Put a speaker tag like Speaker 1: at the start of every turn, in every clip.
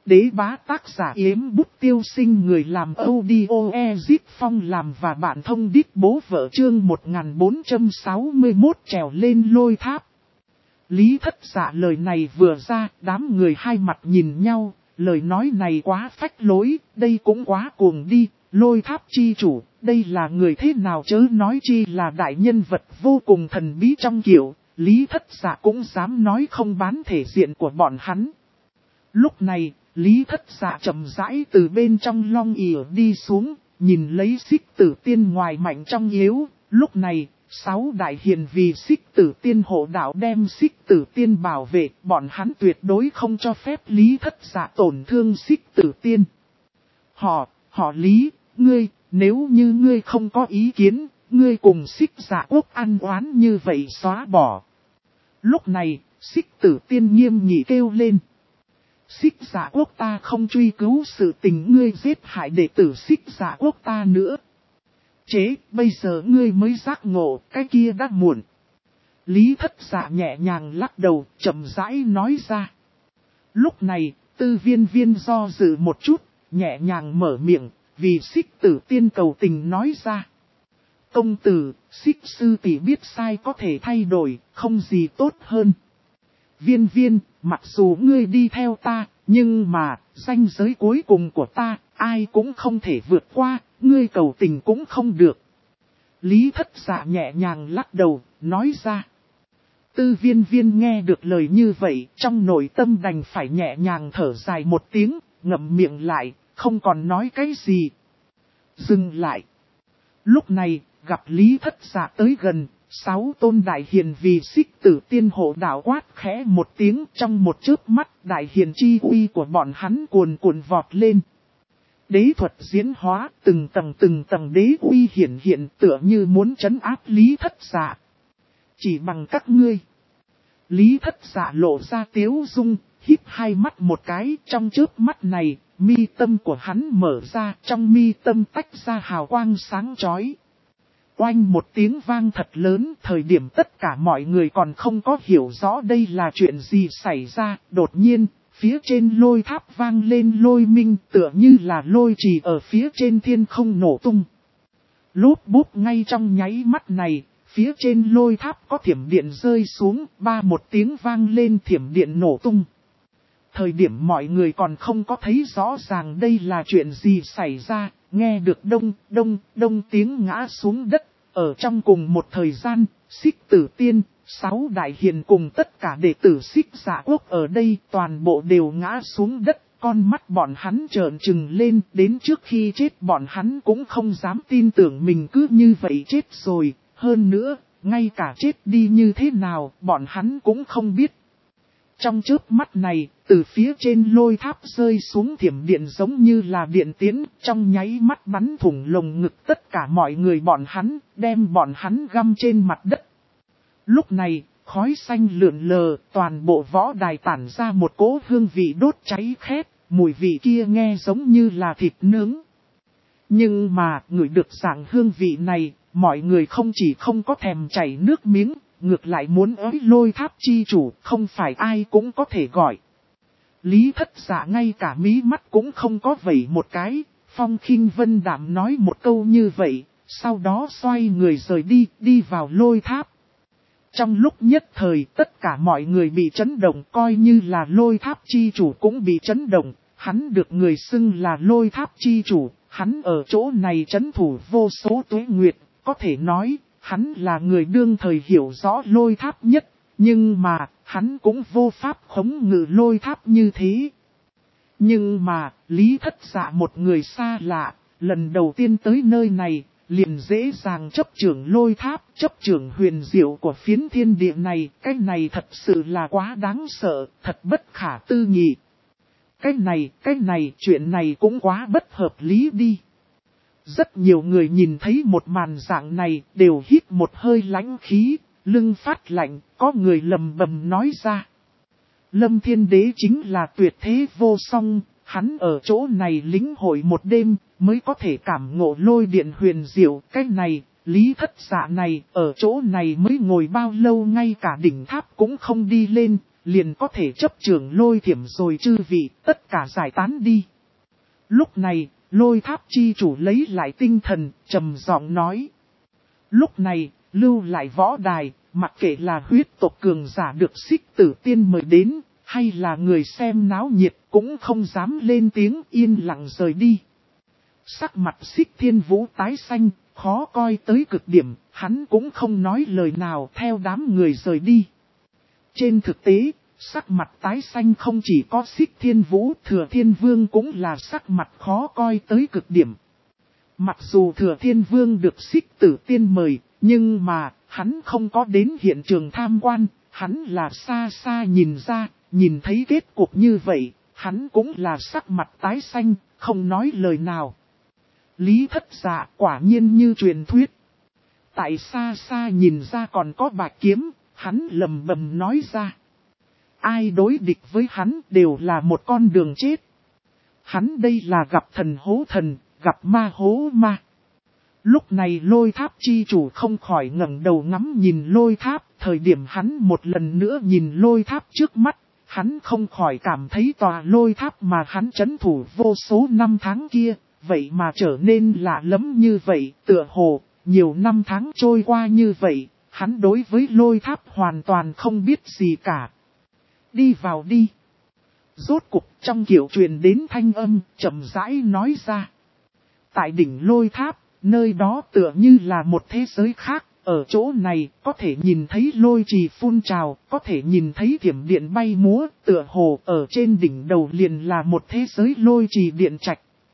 Speaker 1: Đế bá tác giả Yếm Bút Tiêu Sinh, người làm audio Ezip Phong làm và bạn thông đít bố vợ, chương 1461 trèo lên lôi tháp. Lý Thất Dạ lời này vừa ra, đám người hai mặt nhìn nhau, lời nói này quá phách lối, đây cũng quá cuồng đi, lôi tháp chi chủ, đây là người thế nào chớ nói chi là đại nhân vật vô cùng thần bí trong kiểu, Lý Thất Dạ cũng dám nói không bán thể diện của bọn hắn. Lúc này, Lý Thất Dạ chậm rãi từ bên trong long ỉa đi xuống, nhìn lấy Xích Tử Tiên ngoài mạnh trong yếu. Lúc này, 6 đại hiền vì Xích Tử Tiên hộ đạo đem Xích Tử Tiên bảo vệ, bọn hắn tuyệt đối không cho phép Lý Thất Dạ tổn thương Xích Tử Tiên. Họ Lý, ngươi, nếu như ngươi không có ý kiến, ngươi cùng Xích Dạ Quốc ăn oán như vậy xóa bỏ. Lúc này, Xích Tử Tiên nghiêm nghị kêu lên. Xích Dạ Quốc ta không truy cứu sự tình ngươi giết hại đệ tử Xích Dạ Quốc ta nữa. Chế, bây giờ ngươi mới giác ngộ, cái kia đã muộn. Lý Thất Dạ nhẹ nhàng lắc đầu, chậm rãi nói ra. Lúc này, Tư Viên Viên do dự một chút, nhẹ nhàng mở miệng, vì Xích Tử Tiên cầu tình nói ra. Công tử, Xích sư tỷ biết sai có thể thay đổi, không gì tốt hơn. Viên Viên, mặc dù ngươi đi theo ta, nhưng mà, ranh giới cuối cùng của ta, ai cũng không thể vượt qua, ngươi cầu tình cũng không được. Lý Thất Dạ nhẹ nhàng lắc đầu, nói ra. Tư Viên Viên nghe được lời như vậy, trong nội tâm đành phải nhẹ nhàng thở dài một tiếng, ngậm miệng lại, không còn nói cái gì. Dừng lại. Lúc này, gặp Lý Thất Dạ tới gần, 6 tôn đại hiền vì Xích Tử Tiên hộ đạo quát khẽ một tiếng, trong một chớp mắt đại hiền chi uy của bọn hắn cuồn cuộn vọt lên. Đế thuật diễn hóa, từng tầng đế uy hiển hiện tựa như muốn trấn áp Lý Thất Dạ. Chỉ bằng các ngươi. Lý Thất Dạ lộ ra tiếu dung, híp hai mắt một cái, trong chớp mắt này, mi tâm của hắn mở ra, trong mi tâm tách ra hào quang sáng chói. Oanh một tiếng vang thật lớn, thời điểm tất cả mọi người còn không có hiểu rõ đây là chuyện gì xảy ra, đột nhiên, phía trên lôi tháp vang lên lôi minh tựa như là lôi trì ở phía trên thiên không nổ tung. Lốp bốp ngay trong nháy mắt này, phía trên lôi tháp có thiểm điện rơi xuống, một tiếng vang lên thiểm điện nổ tung. Thời điểm mọi người còn không có thấy rõ ràng đây là chuyện gì xảy ra, nghe được đông tiếng ngã xuống đất. Ở trong cùng một thời gian, Xích Tử Tiên, 6 đại hiền cùng tất cả đệ tử Xích Dạ Quốc ở đây toàn bộ đều ngã xuống đất. Con mắt bọn hắn trợn trừng lên, đến trước khi chết bọn hắn cũng không dám tin tưởng mình cứ như vậy chết rồi. Hơn nữa, ngay cả chết đi như thế nào, bọn hắn cũng không biết. Trong chớp mắt này, từ phía trên lôi tháp rơi xuống thiểm điện giống như là điện tiến, trong nháy mắt bắn thủng lồng ngực tất cả mọi người bọn hắn, đem bọn hắn găm trên mặt đất. Lúc này, khói xanh lượn lờ, toàn bộ võ đài tản ra một cỗ hương vị đốt cháy khét, mùi vị kia nghe giống như là thịt nướng. Nhưng mà, ngửi được dạng hương vị này, mọi người không chỉ không có thèm chảy nước miếng, ngược lại muốn ới lôi tháp chi chủ, không phải ai cũng có thể gọi. Lý Thất Dạ ngay cả mí mắt cũng không có vẩy một cái, Phong Khinh Vân Đạm nói một câu như vậy, sau đó xoay người rời đi, đi vào lôi tháp. Trong lúc nhất thời tất cả mọi người bị chấn động, coi như là lôi tháp chi chủ cũng bị chấn động, hắn được người xưng là lôi tháp chi chủ, hắn ở chỗ này trấn thủ vô số tuế nguyệt, có thể nói, hắn là người đương thời hiểu rõ lôi tháp nhất, nhưng mà, hắn cũng vô pháp khống ngự lôi tháp như thế. Nhưng mà, Lý Thất Dạ một người xa lạ, lần đầu tiên tới nơi này, liền dễ dàng chấp trưởng lôi tháp, chấp trưởng huyền diệu của phiến thiên địa này, cái này thật sự là quá đáng sợ, thật bất khả tư nghị. Cái này, chuyện này cũng quá bất hợp lý đi. Rất nhiều người nhìn thấy một màn dạng này, đều hít một hơi lãnh khí, lưng phát lạnh, có người lầm bầm nói ra. Lâm Thiên Đế chính là tuyệt thế vô song, hắn ở chỗ này lĩnh hội một đêm, mới có thể cảm ngộ lôi điện huyền diệu. Cái này, Lý Thất Dạ này, ở chỗ này mới ngồi bao lâu ngay cả đỉnh tháp cũng không đi lên, liền có thể chấp trưởng lôi thiểm rồi chư vị, tất cả giải tán đi. Lúc này, lôi tháp chi chủ lấy lại tinh thần, trầm giọng nói. Lúc này, lưu lại võ đài, mặc kệ là huyết tộc cường giả được Xích Tử Tiên mời đến, hay là người xem náo nhiệt cũng không dám lên tiếng, yên lặng rời đi. Sắc mặt Xích Thiên Vũ tái xanh, khó coi tới cực điểm, hắn cũng không nói lời nào theo đám người rời đi. Trên thực tế, sắc mặt tái xanh không chỉ có Xích Thiên Vũ, Thừa Thiên Vương cũng là sắc mặt khó coi tới cực điểm. Mặc dù Thừa Thiên Vương được Xích Tử Tiên mời, nhưng mà, hắn không có đến hiện trường tham quan, hắn là xa xa nhìn ra, nhìn thấy kết cục như vậy, hắn cũng là sắc mặt tái xanh, không nói lời nào. Lý Thất Dạ quả nhiên như truyền thuyết. Tại xa xa nhìn ra còn có bạch kiếm, hắn lầm bầm nói ra. Ai đối địch với hắn đều là một con đường chết. Hắn đây là gặp thần hố thần, gặp ma hố ma. Lúc này lôi tháp chi chủ không khỏi ngẩng đầu ngắm nhìn lôi tháp, thời điểm hắn một lần nữa nhìn lôi tháp trước mắt, hắn không khỏi cảm thấy tòa lôi tháp mà hắn trấn thủ vô số năm tháng kia, vậy mà trở nên lạ lẫm như vậy, tựa hồ, nhiều năm tháng trôi qua như vậy, hắn đối với lôi tháp hoàn toàn không biết gì cả. Đi vào đi. Rốt cục trong kiểu truyền đến thanh âm, chậm rãi nói ra. Tại đỉnh lôi tháp, nơi đó tựa như là một thế giới khác, ở chỗ này có thể nhìn thấy lôi trì phun trào, có thể nhìn thấy thiểm điện bay múa, tựa hồ ở trên đỉnh đầu liền là một thế giới lôi trì điện trạch.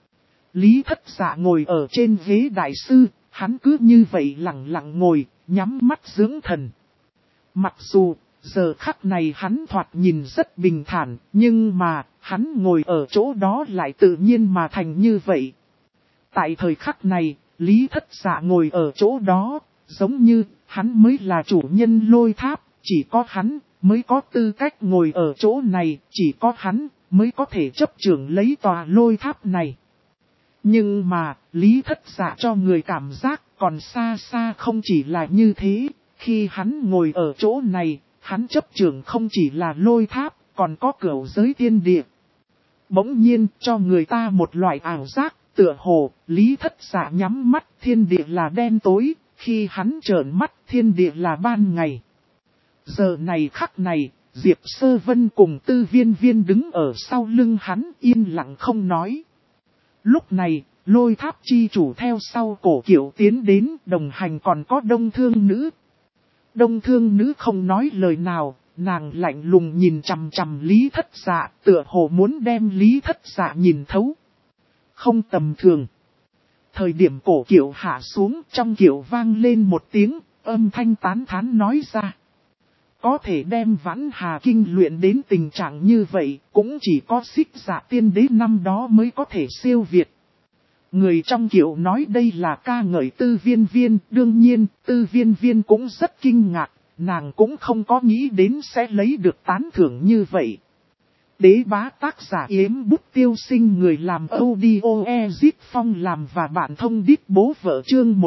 Speaker 1: Lý Thất Dạ ngồi ở trên ghế đại sư, hắn cứ như vậy lặng lặng ngồi, nhắm mắt dưỡng thần. Mặc dù, giờ khắc này hắn thoạt nhìn rất bình thản, nhưng mà, hắn ngồi ở chỗ đó lại tự nhiên mà thành như vậy. Tại thời khắc này, Lý Thất Dạ ngồi ở chỗ đó, giống như, hắn mới là chủ nhân lôi tháp, chỉ có hắn, mới có tư cách ngồi ở chỗ này, chỉ có hắn, mới có thể chấp trưởng lấy tòa lôi tháp này. Nhưng mà, Lý Thất Dạ cho người cảm giác còn xa xa không chỉ là như thế, khi hắn ngồi ở chỗ này, hắn chấp trưởng không chỉ là lôi tháp, còn có cửu giới tiên địa. Bỗng nhiên cho người ta một loại ảo giác, tựa hồ, Lý Thất Dạ nhắm mắt thiên địa là đen tối, khi hắn trợn mắt thiên địa là ban ngày. Giờ này khắc này, Diệp Sơ Vân cùng Tư Viên Viên đứng ở sau lưng hắn yên lặng không nói. Lúc này, lôi tháp chi chủ theo sau cổ Kiều tiến đến, đồng hành còn có Đông Thương Nữ. Đông Thương Nữ không nói lời nào, nàng lạnh lùng nhìn chằm chằm Lý Thất Dạ, tựa hồ muốn đem Lý Thất Dạ nhìn thấu. Không tầm thường. Thời điểm cổ Kiều hạ xuống, trong Kiều vang lên một tiếng, âm thanh tán thán nói ra. Có thể đem Vãn Hà Kinh luyện đến tình trạng như vậy, cũng chỉ có Xích Dạ Tiên Đế năm đó mới có thể siêu việt. Người trong Kiều nói đây là ca ngợi Tư Viên Viên, đương nhiên, Tư Viên Viên cũng rất kinh ngạc, nàng cũng không có nghĩ đến sẽ lấy được tán thưởng như vậy. Đế bá tác giả Yếm Bút Tiêu Sinh, người làm audio Ezit Phong làm và bạn thông đít bố vợ chương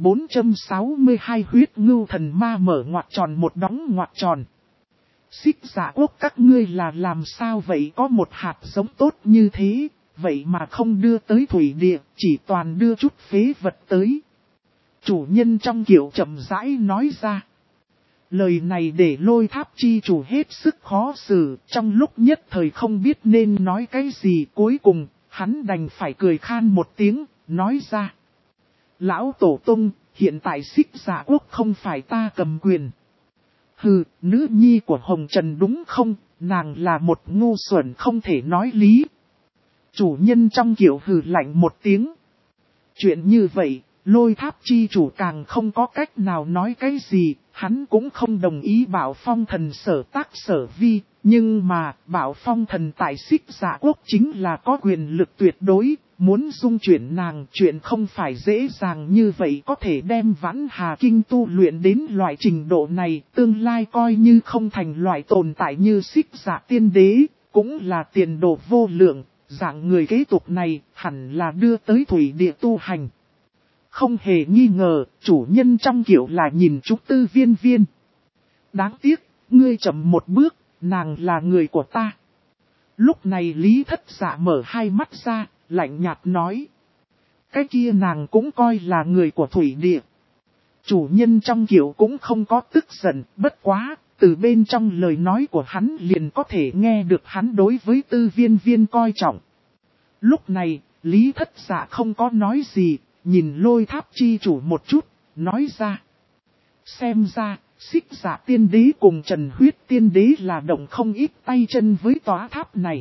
Speaker 1: 1462 huyết ngưu thần ma mở ngoặc tròn một đóng ngoặc tròn. Xích Dạ Quốc các ngươi là làm sao vậy, có một hạt giống tốt như thế, vậy mà không đưa tới thủy địa, chỉ toàn đưa chút phế vật tới. Chủ nhân trong Kiều chậm rãi nói ra. Lời này để lôi tháp chi chủ hết sức khó xử, trong lúc nhất thời không biết nên nói cái gì, cuối cùng, hắn đành phải cười khan một tiếng, nói ra. Lão Tổ Tông, hiện tại Xích Dạ Quốc không phải ta cầm quyền. Hừ, nữ nhi của Hồng Trần đúng không, nàng là một ngu xuẩn không thể nói lý. Chủ nhân trong Kiều hừ lạnh một tiếng. Chuyện như vậy, lôi tháp chi chủ càng không có cách nào nói cái gì, hắn cũng không đồng ý Bảo Phong Thần sở tác sở vi, nhưng mà Bảo Phong Thần tại Xích Dạ Quốc chính là có quyền lực tuyệt đối, muốn dung chuyển nàng, chuyện không phải dễ dàng như vậy, có thể đem Vãn Hà Kinh tu luyện đến loại trình độ này, tương lai coi như không thành loại tồn tại như Xích Dạ Tiên Đế, cũng là tiền đồ vô lượng, dạng người kế tục này hẳn là đưa tới thủy địa tu hành. Không hề nghi ngờ, chủ nhân trong Kiều là nhìn chúng Tư Viên Viên. Đáng tiếc, ngươi chậm một bước, nàng là người của ta. Lúc này Lý Thất Dạ mở hai mắt ra, lạnh nhạt nói. Cái kia nàng cũng coi là người của thủy địa. Chủ nhân trong kiệu cũng không có tức giận, bất quá, từ bên trong lời nói của hắn liền có thể nghe được hắn đối với Tư Viên Viên coi trọng. Lúc này, Lý Thất Dạ không có nói gì, nhìn Lôi Tháp chi chủ một chút, nói ra. Xem ra, Xích Dạ tiên đế cùng Trần Huyết tiên đế là động không ít tay chân với tòa tháp này.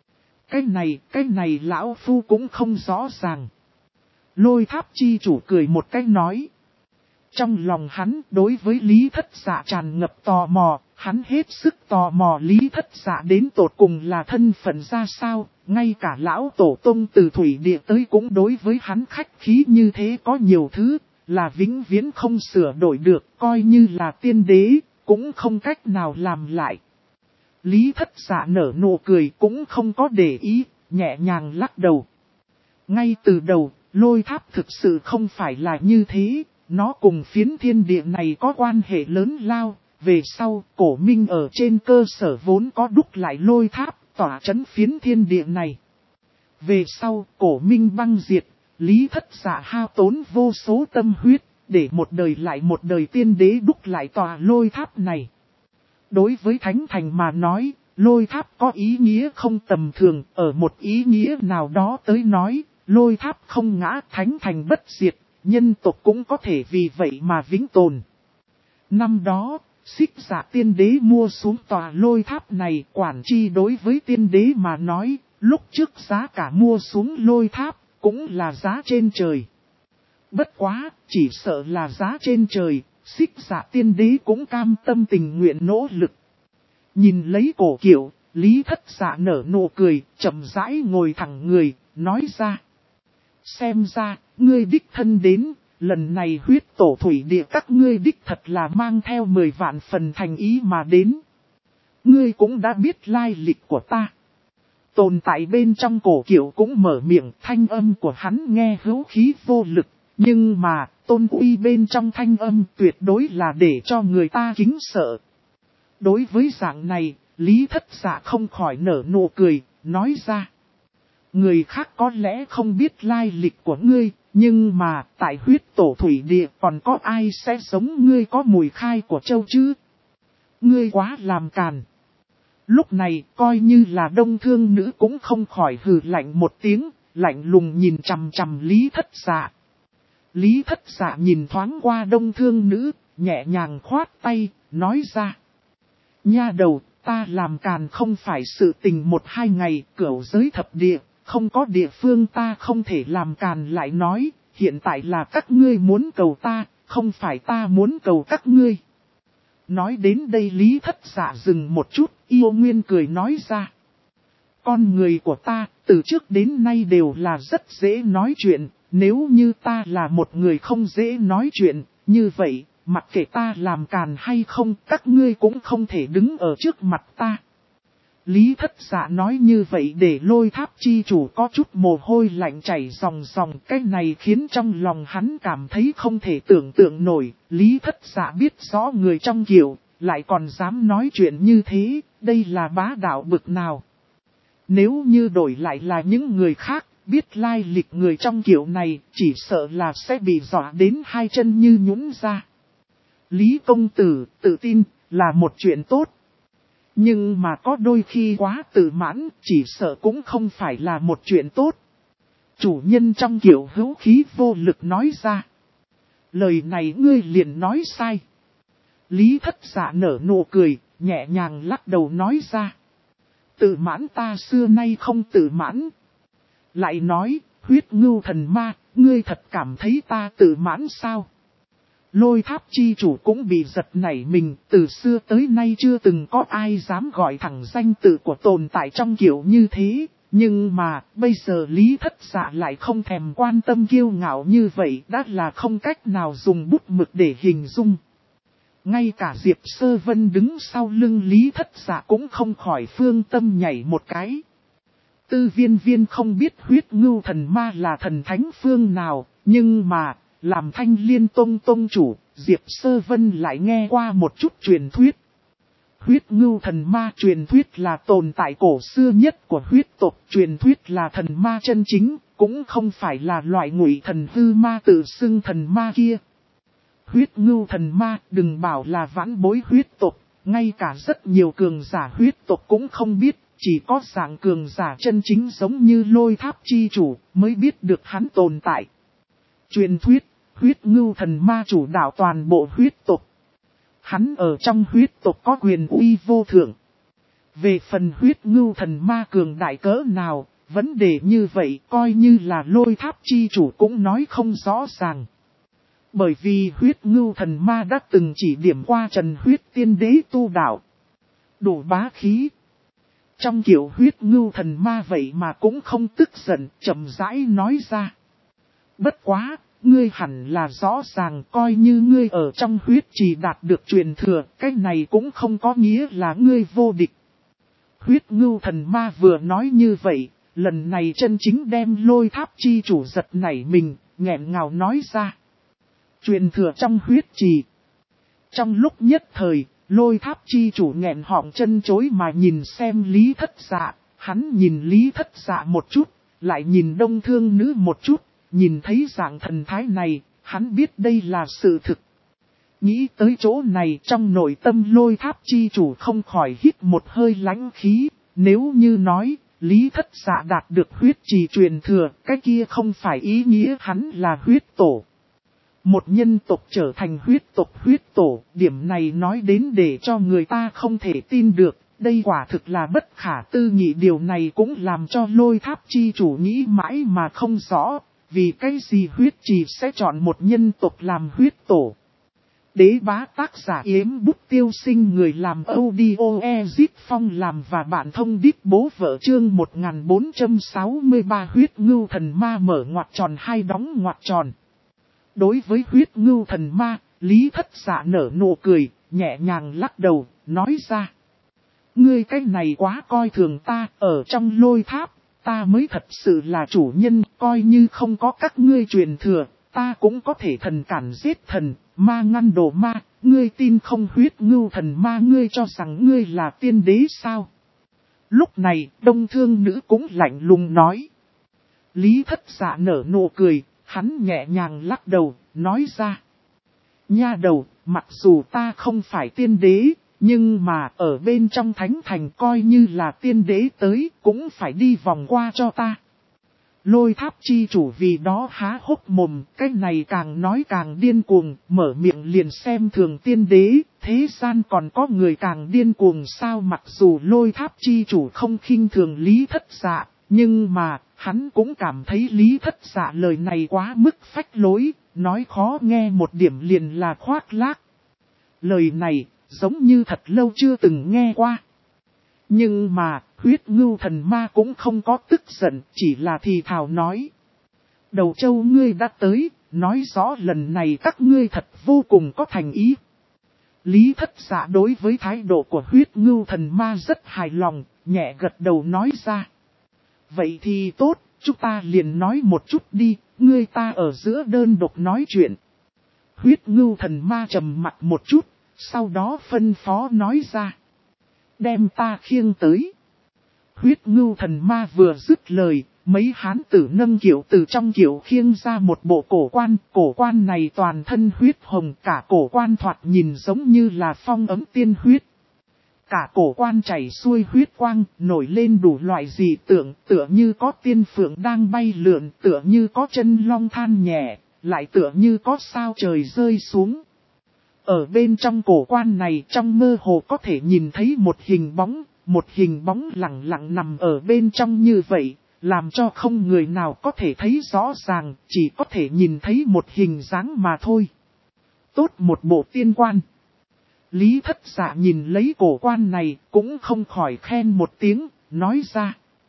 Speaker 1: Cái này lão phu cũng không rõ ràng. Lôi Tháp chi chủ cười một cái nói. Trong lòng hắn đối với Lý Thất Dạ tràn ngập tò mò, hắn hết sức tò mò Lý Thất Dạ đến tột cùng là thân phận ra sao, ngay cả lão tổ tông từ thủy địa tới cũng đối với hắn khách khí như thế có nhiều thứ, là vĩnh viễn không sửa đổi được, coi như là tiên đế, cũng không cách nào làm lại. Lý Thất Dạ nở nụ cười cũng không có để ý, nhẹ nhàng lắc đầu. Ngay từ đầu, Lôi Tháp thực sự không phải là như thế. Nó cùng phiến thiên địa này có quan hệ lớn lao, về sau Cổ Minh ở trên cơ sở vốn có đúc lại Lôi Tháp, tỏa chấn phiến thiên địa này. Về sau Cổ Minh băng diệt, Lý Thất Dạ hao tốn vô số tâm huyết, để một đời lại một đời tiên đế đúc lại tòa Lôi Tháp này. Đối với Thánh Thành mà nói, Lôi Tháp có ý nghĩa không tầm thường, ở một ý nghĩa nào đó tới nói, Lôi Tháp không ngã Thánh Thành bất diệt. Nhân tộc cũng có thể vì vậy mà vĩnh tồn. Năm đó, Xích Dạ tiên đế mua xuống tòa Lôi Tháp này, quản chi đối với tiên đế mà nói, lúc trước giá cả mua xuống Lôi Tháp, cũng là giá trên trời. Bất quá, chỉ sợ là giá trên trời, Xích Dạ tiên đế cũng cam tâm tình nguyện nỗ lực. Nhìn lấy cổ kiệu, Lý Thất Dạ nở nụ cười, chậm rãi ngồi thẳng người, nói ra. Xem ra, ngươi đích thân đến, lần này huyết tổ thủy địa các ngươi đích thật là mang theo 10 vạn phần thành ý mà đến. Ngươi cũng đã biết lai lịch của ta. Tồn tại bên trong cổ kiệu cũng mở miệng, thanh âm của hắn nghe hữu khí vô lực, nhưng mà tôn uy bên trong thanh âm tuyệt đối là để cho người ta kính sợ. Đối với dạng này, Lý Thất Dạ không khỏi nở nụ cười, nói ra. Người khác có lẽ không biết lai lịch của ngươi, nhưng mà tại huyết tổ thủy địa còn có ai sẽ giống ngươi có mùi khai của châu chứ? Ngươi quá làm càn. Lúc này coi như là Đông Thương Nữ cũng không khỏi hừ lạnh một tiếng, lạnh lùng nhìn chằm chằm Lý Thất Dạ. Lý Thất Dạ nhìn thoáng qua Đông Thương Nữ, nhẹ nhàng khoát tay, nói ra. Nha đầu, ta làm càn không phải sự tình 1-2 ngày, cửu giới thập địa. Không có địa phương ta không thể làm càn lại nói, hiện tại là các ngươi muốn cầu ta, không phải ta muốn cầu các ngươi. Nói đến đây Lý Thất Dạ dừng một chút, yêu nguyên cười nói ra. Con người của ta, từ trước đến nay đều là rất dễ nói chuyện, nếu như ta là một người không dễ nói chuyện, như vậy, mặc kệ ta làm càn hay không, các ngươi cũng không thể đứng ở trước mặt ta. Lý Thất Dạ nói như vậy để Lôi Tháp chi chủ có chút mồ hôi lạnh chảy ròng ròng, cái này khiến trong lòng hắn cảm thấy không thể tưởng tượng nổi. Lý Thất Dạ biết rõ người trong kiệu, lại còn dám nói chuyện như thế, đây là bá đạo bực nào. Nếu như đổi lại là những người khác, biết lai lịch người trong kiệu này, chỉ sợ là sẽ bị dọa đến hai chân như nhũn ra. Lý công tử, tự tin, là một chuyện tốt. Nhưng mà có đôi khi quá tự mãn, chỉ sợ cũng không phải là một chuyện tốt. Chủ nhân trong kiệu hữu khí vô lực nói ra. Lời này ngươi liền nói sai. Lý Thất Dạ nở nụ cười, nhẹ nhàng lắc đầu nói ra. Tự mãn ta xưa nay không tự mãn. Lại nói, huyết ngưu thần ma, ngươi thật cảm thấy ta tự mãn sao? Lôi Tháp chi chủ cũng bị giật nảy mình, từ xưa tới nay chưa từng có ai dám gọi thẳng danh tự của tồn tại trong kiểu như thế. Nhưng mà, bây giờ Lý Thất Dạ lại không thèm quan tâm kiêu ngạo như vậy, đã là không cách nào dùng bút mực để hình dung. Ngay cả Diệp Sơ Vân đứng sau lưng Lý Thất Dạ cũng không khỏi phương tâm nhảy một cái. Tư Viên Viên không biết huyết ngưu thần ma là thần thánh phương nào, nhưng mà, làm Thanh Liên Tông tông chủ, Diệp Sơ Vân lại nghe qua một chút truyền thuyết. Huyết ngưu thần ma truyền thuyết là tồn tại cổ xưa nhất của huyết tộc, truyền thuyết là thần ma chân chính, cũng không phải là loại ngụy thần hư ma tự xưng thần ma kia. Huyết ngưu thần ma đừng bảo là vãn bối huyết tộc, ngay cả rất nhiều cường giả huyết tộc cũng không biết, chỉ có dạng cường giả chân chính giống như Lôi Tháp chi chủ mới biết được hắn tồn tại. Truyền thuyết, huyết ngưu thần ma chủ đạo toàn bộ huyết tộc. Hắn ở trong huyết tộc có quyền uy vô thượng. Về phần huyết ngưu thần ma cường đại cỡ nào, vấn đề như vậy coi như là Lôi Tháp chi chủ cũng nói không rõ ràng. Bởi vì huyết ngưu thần ma đã từng chỉ điểm qua Trần Huyết Tiên Đế tu đạo. Đủ bá khí. Trong kiểu huyết ngưu thần ma vậy mà cũng không tức giận, chậm rãi nói ra. Bất quá, ngươi hẳn là rõ ràng coi như ngươi ở trong huyết trì đạt được truyền thừa, cái này cũng không có nghĩa là ngươi vô địch. Huyết ngưu thần ma vừa nói như vậy, lần này chân chính đem Lôi Tháp chi chủ giật nảy mình, nghẹn ngào nói ra. Truyền thừa trong huyết trì. Trong lúc nhất thời, Lôi Tháp chi chủ nghẹn họng chân chối mà nhìn xem Lý Thất Dạ, hắn nhìn Lý Thất Dạ một chút, lại nhìn Đông Thương Nữ một chút, nhìn thấy dạng thần thái này, hắn biết đây là sự thực. Nghĩ tới chỗ này trong nội tâm Lôi Tháp chi chủ không khỏi hít một hơi lãnh khí, nếu như nói, Lý Thất Dạ đạt được huyết trì truyền thừa, cái kia không phải ý nghĩa hắn là huyết tổ. Một nhân tộc trở thành huyết tổ, điểm này nói đến để cho người ta không thể tin được, đây quả thực là bất khả tư nghị, điều này cũng làm cho Lôi Tháp chi chủ nghĩ mãi mà không rõ, vì cái gì huyết trì sẽ chọn một nhân tộc làm huyết tổ. Đế bá tác giả Yếm Bút Tiêu Sinh, người làm audio Ezip Phong làm và bạn thông điệp bố vợ chương 1463 huyết ngưu thần ma mở ngoặc tròn hai đóng ngoặc tròn. Đối với huyết ngưu thần ma, Lý Thất Dạ nở nụ cười, nhẹ nhàng lắc đầu, nói ra. Ngươi cái này quá coi thường ta, ở trong Lôi Tháp, ta mới thật sự là chủ nhân, coi như không có các ngươi truyền thừa, ta cũng có thể thần cản giết thần, ma ngăn đổ ma, ngươi tin không? Huyết ngưu thần ma, ngươi cho rằng ngươi là tiên đế sao? Lúc này, Đông Thương Nữ cũng lạnh lùng nói. Lý Thất Dạ nở nụ cười. Hắn nhẹ nhàng lắc đầu, nói ra. Nha đầu, mặc dù ta không phải tiên đế, nhưng mà ở bên trong thánh thành coi như là tiên đế tới, cũng phải đi vòng qua cho ta. Lôi Tháp chi chủ vì đó há hốc mồm, cái này càng nói càng điên cuồng, mở miệng liền xem thường tiên đế, thế gian còn có người càng điên cuồng sao? Mặc dù Lôi Tháp chi chủ không khinh thường Lý Thất Dạ, nhưng mà, hắn cũng cảm thấy Lý Thất Dạ lời này quá mức phách lối, nói khó nghe một điểm liền là khoác lác. Lời này, giống như thật lâu chưa từng nghe qua. Nhưng mà, huyết ngưu thần ma cũng không có tức giận, chỉ là thì thào nói. Đầu châu ngươi đã tới, nói rõ lần này các ngươi thật vô cùng có thành ý. Lý Thất Dạ đối với thái độ của huyết ngưu thần ma rất hài lòng, nhẹ gật đầu nói ra. Vậy thì tốt, chúng ta liền nói một chút đi, ngươi ta ở giữa đơn độc nói chuyện. Huyết ngưu thần ma trầm mặt một chút, sau đó phân phó nói ra. Đem ta khiêng tới. Huyết ngưu thần ma vừa dứt lời, mấy hán tử nâng kiệu từ trong kiệu khiêng ra một bộ cổ quan này toàn thân huyết hồng, cả cổ quan thoạt nhìn giống như là phong ấm tiên huyết. Cả cổ quan chảy xuôi huyết quang, nổi lên đủ loại dị tượng, tựa như có tiên phượng đang bay lượn, tựa như có chân long than nhẹ, lại tựa như có sao trời rơi xuống. Ở bên trong cổ quan này, trong mơ hồ có thể nhìn thấy một hình bóng lặng lặng nằm ở bên trong như vậy, làm cho không người nào có thể thấy rõ ràng, chỉ có thể nhìn thấy một hình dáng mà thôi. Tốt một bộ tiên quan. Lý Thất Dạ nhìn lấy cổ quan này cũng không khỏi khen một tiếng, nói ra.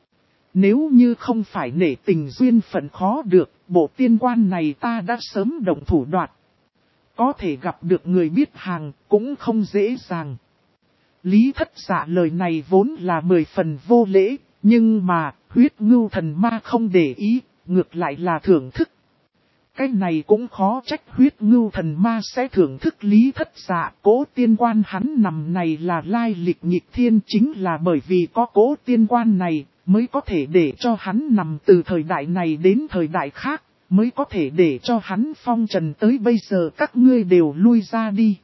Speaker 1: Nếu như không phải nể tình duyên phận khó được, bộ tiên quan này ta đã sớm động thủ đoạt. Có thể gặp được người biết hàng cũng không dễ dàng. Lý Thất Dạ lời này vốn là 10 phần vô lễ, nhưng mà huyết ngưu thần ma không để ý, ngược lại là thưởng thức. Cái này cũng khó trách huyết ngưu thần ma sẽ thưởng thức Lý Thất Dạ. Cố tiên quan hắn nằm này là lai lịch nghịch thiên, chính là bởi vì có cố tiên quan này mới có thể để cho hắn nằm từ thời đại này đến thời đại khác, mới có thể để cho hắn phong trần tới bây giờ. Các ngươi đều lui ra đi.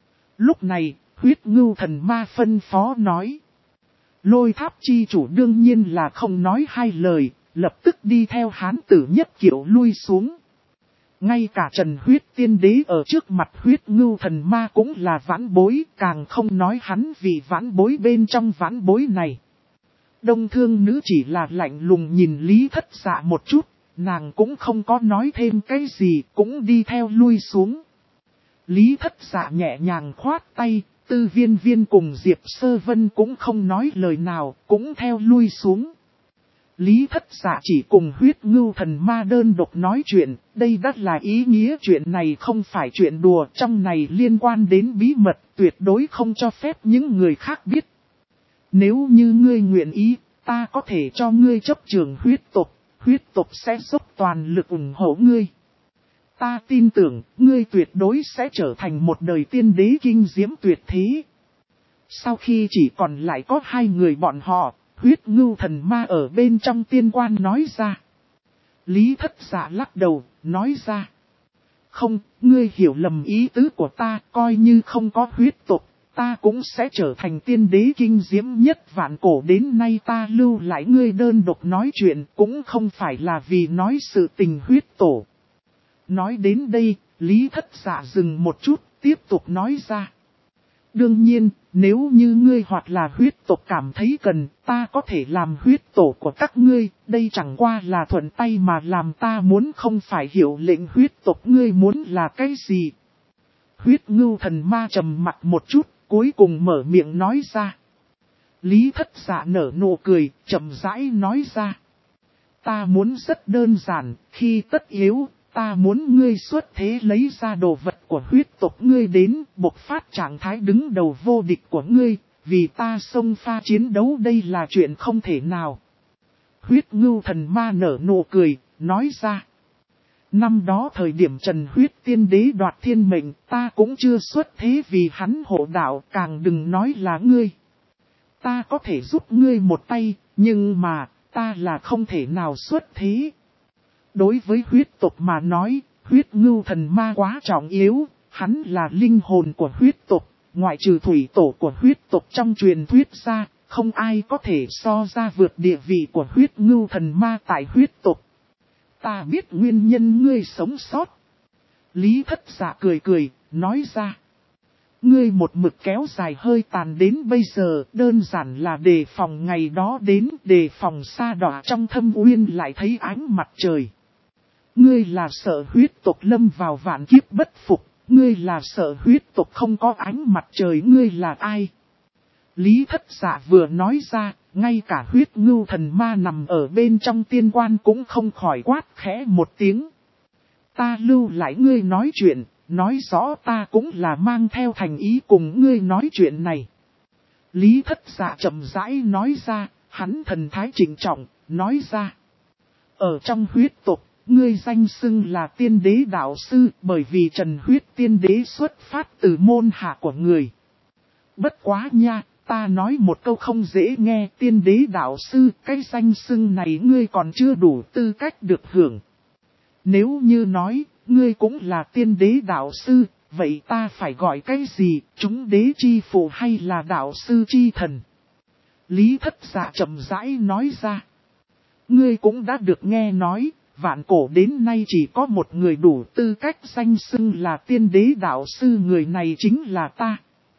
Speaker 1: Lúc này, huyết ngưu thần ma phân phó nói. Lôi tháp chi chủ đương nhiên là không nói hai lời, lập tức đi theo hán tử nhất kiểu lui xuống. Ngay cả Trần huyết tiên đế ở trước mặt huyết ngưu thần ma cũng là vãn bối, càng không nói hắn vì vãn bối bên trong vãn bối này. Đông thương nữ chỉ là lạnh lùng nhìn Lý Thất Dạ một chút, nàng cũng không có nói thêm cái gì, cũng đi theo lui xuống. Lý Thất Dạ nhẹ nhàng khoát tay, Tư Viên Viên cùng Diệp Sơ Vân cũng không nói lời nào, cũng theo lui xuống. Lý Thất Dạ chỉ cùng huyết ngưu thần ma đơn độc nói chuyện, đây đắt là ý nghĩa chuyện này không phải chuyện đùa, trong này liên quan đến bí mật, tuyệt đối không cho phép những người khác biết. Nếu như ngươi nguyện ý, ta có thể cho ngươi chấp trường huyết tộc sẽ dốc toàn lực ủng hộ ngươi. Ta tin tưởng, ngươi tuyệt đối sẽ trở thành một đời tiên đế kinh diễm tuyệt thế. Sau khi chỉ còn lại có hai người bọn họ, huyết ngưu thần ma ở bên trong tiên quan nói ra. Lý Thất Dạ lắc đầu, nói ra. Không, ngươi hiểu lầm ý tứ của ta, coi như không có huyết tộc, ta cũng sẽ trở thành tiên đế kinh diễm nhất vạn cổ. Đến nay ta lưu lại ngươi đơn độc nói chuyện, cũng không phải là vì nói sự tình huyết tổ. Nói đến đây, Lý Thất Dạ dừng một chút, tiếp tục nói ra. Đương nhiên, nếu như ngươi hoặc là huyết tộc cảm thấy cần, ta có thể làm huyết tổ của các ngươi, đây chẳng qua là thuận tay mà làm, ta muốn không phải hiểu lệnh huyết tộc ngươi muốn là cái gì. Huyết ngưu thần ma trầm mặt một chút, cuối cùng mở miệng nói ra. Lý Thất Dạ nở nụ cười, chậm rãi nói ra. Ta muốn rất đơn giản, khi tất yếu, ta muốn ngươi xuất thế lấy ra đồ vật của huyết tộc ngươi đến, bộc phát trạng thái đứng đầu vô địch của ngươi, vì ta xông pha chiến đấu đây là chuyện không thể nào. Huyết ngưu thần ma nở nụ cười, nói ra. Năm đó thời điểm Trần huyết tiên đế đoạt thiên mệnh, ta cũng chưa xuất thế vì hắn hộ đạo, càng đừng nói là ngươi. Ta có thể giúp ngươi một tay, nhưng mà, ta là không thể nào xuất thế. Đối với huyết tộc mà nói, huyết ngưu thần ma quá trọng yếu, hắn là linh hồn của huyết tộc, ngoại trừ thủy tổ của huyết tộc trong truyền thuyết ra, không ai có thể so ra vượt địa vị của huyết ngưu thần ma tại huyết tộc. Ta biết nguyên nhân ngươi sống sót. Lý Thất Dạ cười cười, nói ra. Ngươi một mực kéo dài hơi tàn đến bây giờ, đơn giản là đề phòng ngày đó đến, đề phòng sa đọa trong thâm uyên lại thấy ánh mặt trời. Ngươi là sợ huyết tộc lâm vào vạn kiếp bất phục, ngươi là sợ huyết tộc không có ánh mặt trời, ngươi là ai? Lý Thất Dạ vừa nói ra, ngay cả huyết ngưu thần ma nằm ở bên trong tiên quan cũng không khỏi quát khẽ một tiếng. Ta lưu lại ngươi nói chuyện, nói rõ ta cũng là mang theo thành ý cùng ngươi nói chuyện này. Lý Thất Dạ chậm rãi nói ra, hắn thần thái trịnh trọng, nói ra. Ở trong huyết tộc, ngươi danh xưng là tiên đế đạo sư, bởi vì Trần huyết tiên đế xuất phát từ môn hạ của người. Bất quá nha, ta nói một câu không dễ nghe, tiên đế đạo sư, cái danh xưng này ngươi còn chưa đủ tư cách được hưởng. Nếu như nói, ngươi cũng là tiên đế đạo sư, vậy ta phải gọi cái gì, chúng đế chi phụ hay là đạo sư chi thần? Lý Thất Dạ chậm rãi nói ra. Ngươi cũng đã được nghe nói, vạn cổ đến nay chỉ có một người đủ tư cách danh xưng là tiên đế đạo sư, người này chính là ta.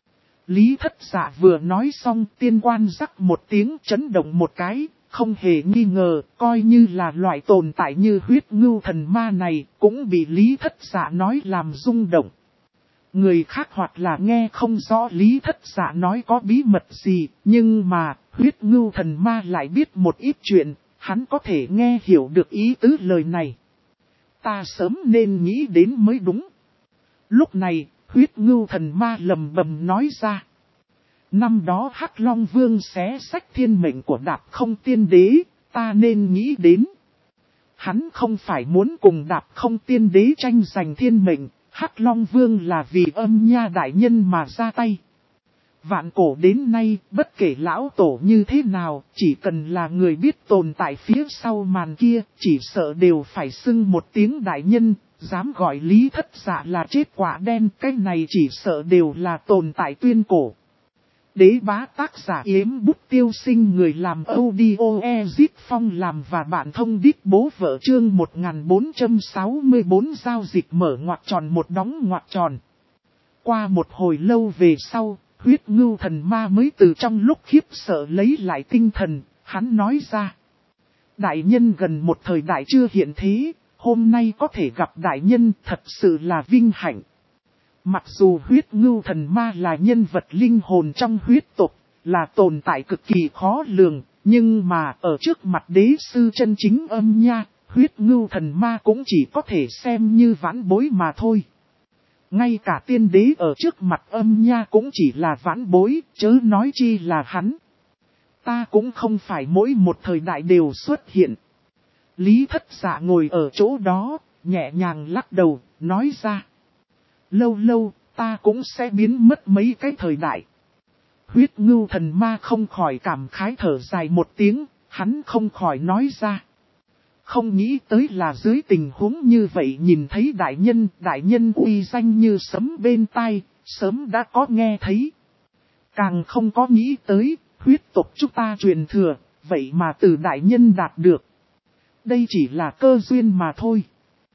Speaker 1: Lý Thất Dạ vừa nói xong, tiên quan rắc một tiếng chấn động một cái, không hề nghi ngờ, coi như là loại tồn tại như huyết ngưu thần ma này, cũng bị Lý Thất Dạ nói làm rung động. Người khác hoặc là nghe không rõ Lý Thất Dạ nói có bí mật gì, nhưng mà, huyết ngưu thần ma lại biết một ít chuyện, hắn có thể nghe hiểu được ý tứ lời này. Ta sớm nên nghĩ đến mới đúng. Lúc này, huyết ngưu thần ma lầm bầm nói ra. Năm đó Hắc Long Vương xé sách thiên mệnh của Đạp Không tiên đế, ta nên nghĩ đến. Hắn không phải muốn cùng Đạp Không tiên đế tranh giành thiên mệnh, Hắc Long Vương là vì Âm Nha đại nhân mà ra tay. Vạn cổ đến nay, bất kể lão tổ như thế nào, chỉ cần là người biết tồn tại phía sau màn kia, chỉ sợ đều phải xưng một tiếng đại nhân, dám gọi Lý Thất Dạ là chết quả đen, cái này chỉ sợ đều là tồn tại tuyên cổ. Đế bá tác giả Yếm Bút Tiêu Sinh, người làm audio Ezit Phong làm và bạn thông đít bố vợ, chương 1464 giao dịch mở ngoặc tròn một đóng ngoặc tròn. Qua một hồi lâu về sau, Huyết Ngưu Thần Ma mới từ trong lúc khiếp sợ lấy lại tinh thần, hắn nói ra. Đại nhân gần một thời đại chưa hiện thế, hôm nay có thể gặp đại nhân thật sự là vinh hạnh. Mặc dù Huyết Ngưu Thần Ma là nhân vật linh hồn trong huyết tộc, là tồn tại cực kỳ khó lường, nhưng mà ở trước mặt đế sư chân chính Âm Nha, Huyết Ngưu Thần Ma cũng chỉ có thể xem như vãn bối mà thôi. Ngay cả tiên đế ở trước mặt Âm Nha cũng chỉ là vãn bối, chớ nói chi là hắn. Ta cũng không phải mỗi một thời đại đều xuất hiện. Lý Thất Dạ ngồi ở chỗ đó, nhẹ nhàng lắc đầu, nói ra. Lâu lâu, ta cũng sẽ biến mất mấy cái thời đại. Huyết Ngưu Thần Ma không khỏi cảm khái thở dài một tiếng, hắn không khỏi nói ra. Không nghĩ tới là dưới tình huống như vậy nhìn thấy đại nhân uy danh như sấm bên tai, sớm đã có nghe thấy. Càng không có nghĩ tới, huyết tộc chúng ta truyền thừa, vậy mà từ đại nhân đạt được. Đây chỉ là cơ duyên mà thôi.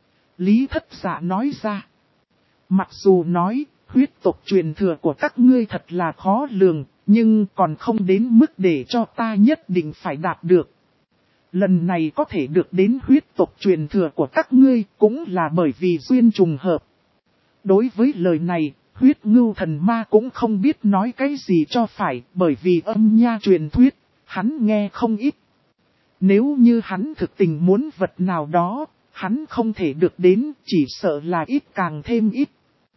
Speaker 1: Lý Thất Dạ nói ra. Mặc dù nói, huyết tộc truyền thừa của các ngươi thật là khó lường, nhưng còn không đến mức để cho ta nhất định phải đạt được. Lần này có thể được đến huyết tộc truyền thừa của các ngươi cũng là bởi vì duyên trùng hợp. Đối với lời này, Huyết Ngưu Thần Ma cũng không biết nói cái gì cho phải, bởi vì Âm Nha truyền thuyết, hắn nghe không ít. Nếu như hắn thực tình muốn vật nào đó, hắn không thể được đến, chỉ sợ là ít càng thêm ít.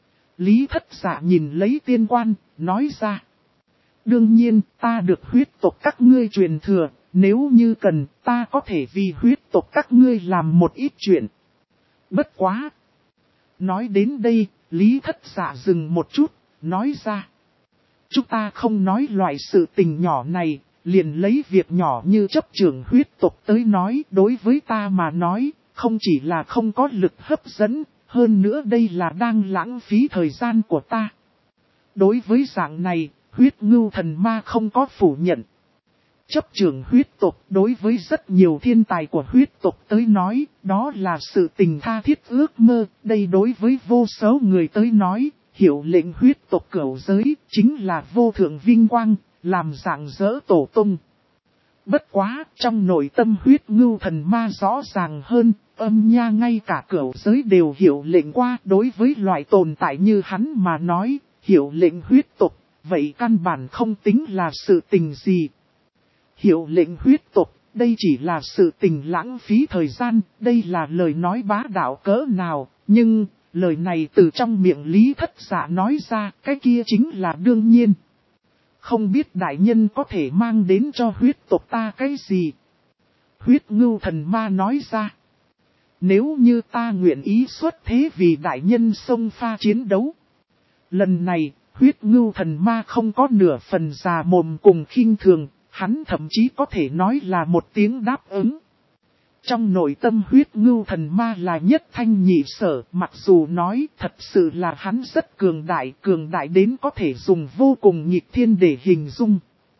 Speaker 1: Lý Thất Dạ nhìn lấy tiên quan, nói ra. Đương nhiên, ta được huyết tộc các ngươi truyền thừa, nếu như cần, ta có thể vì huyết tộc các ngươi làm một ít chuyện. Bất quá. Nói đến đây, Lý Thất Dạ dừng một chút, nói ra. Chúng ta không nói loại sự tình nhỏ này, liền lấy việc nhỏ như chấp trưởng huyết tộc tới nói, đối với ta mà nói, không chỉ là không có lực hấp dẫn, hơn nữa đây là đang lãng phí thời gian của ta. Đối với dạng này, Huyết Ngưu Thần Ma không có phủ nhận. Chấp trưởng huyết tộc đối với rất nhiều thiên tài của huyết tộc tới nói, đó là sự tình tha thiết ước mơ. Đây đối với vô số người tới nói, hiệu lệnh huyết tộc cửu giới chính là vô thượng vinh quang, làm rạng rỡ tổ tung. Bất quá, trong nội tâm Huyết Ngưu Thần Ma rõ ràng hơn, Âm Nha ngay cả cửu giới đều hiệu lệnh qua. Đối với loại tồn tại như hắn mà nói, hiệu lệnh huyết tộc, vậy căn bản không tính là sự tình gì. Hiệu lệnh huyết tộc, đây chỉ là sự tình lãng phí thời gian, đây là lời nói bá đạo cỡ nào, nhưng, lời này từ trong miệng Lý Thất Dạ nói ra, cái kia chính là đương nhiên. Không biết đại nhân có thể mang đến cho huyết tộc ta cái gì? Huyết Ngưu Thần Ma nói ra. Nếu như ta nguyện ý xuất thế vì đại nhân xông pha chiến đấu. Lần này, Huyết Ngưu Thần Ma không có nửa phần già mồm cùng khinh thường, hắn thậm chí có thể nói là một tiếng đáp ứng. Trong nội tâm Huyết Ngưu Thần Ma là nhất thanh nhị sở, mặc dù nói thật sự là hắn rất cường đại đến có thể dùng vô cùng nghịch thiên để hình dung.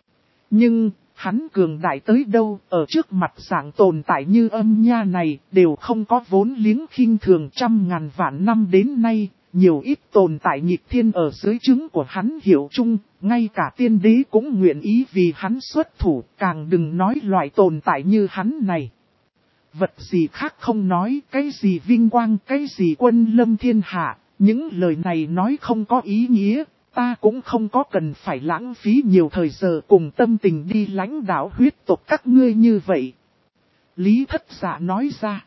Speaker 1: Nhưng, hắn cường đại tới đâu, ở trước mặt dạng tồn tại như Âm Nha này, đều không có vốn liếng khinh thường trăm ngàn vạn năm đến nay. Nhiều ít tồn tại nghịch thiên ở dưới trứng của hắn hiểu chung, ngay cả tiên đế cũng nguyện ý vì hắn xuất thủ, càng đừng nói loại tồn tại như hắn này. Vật gì khác không nói, cái gì vinh quang, cái gì quân lâm thiên hạ, những lời này nói không có ý nghĩa, ta cũng không có cần phải lãng phí nhiều thời giờ cùng tâm tình đi lãnh đạo huyết tộc các ngươi như vậy. Lý Thất Dạ nói ra,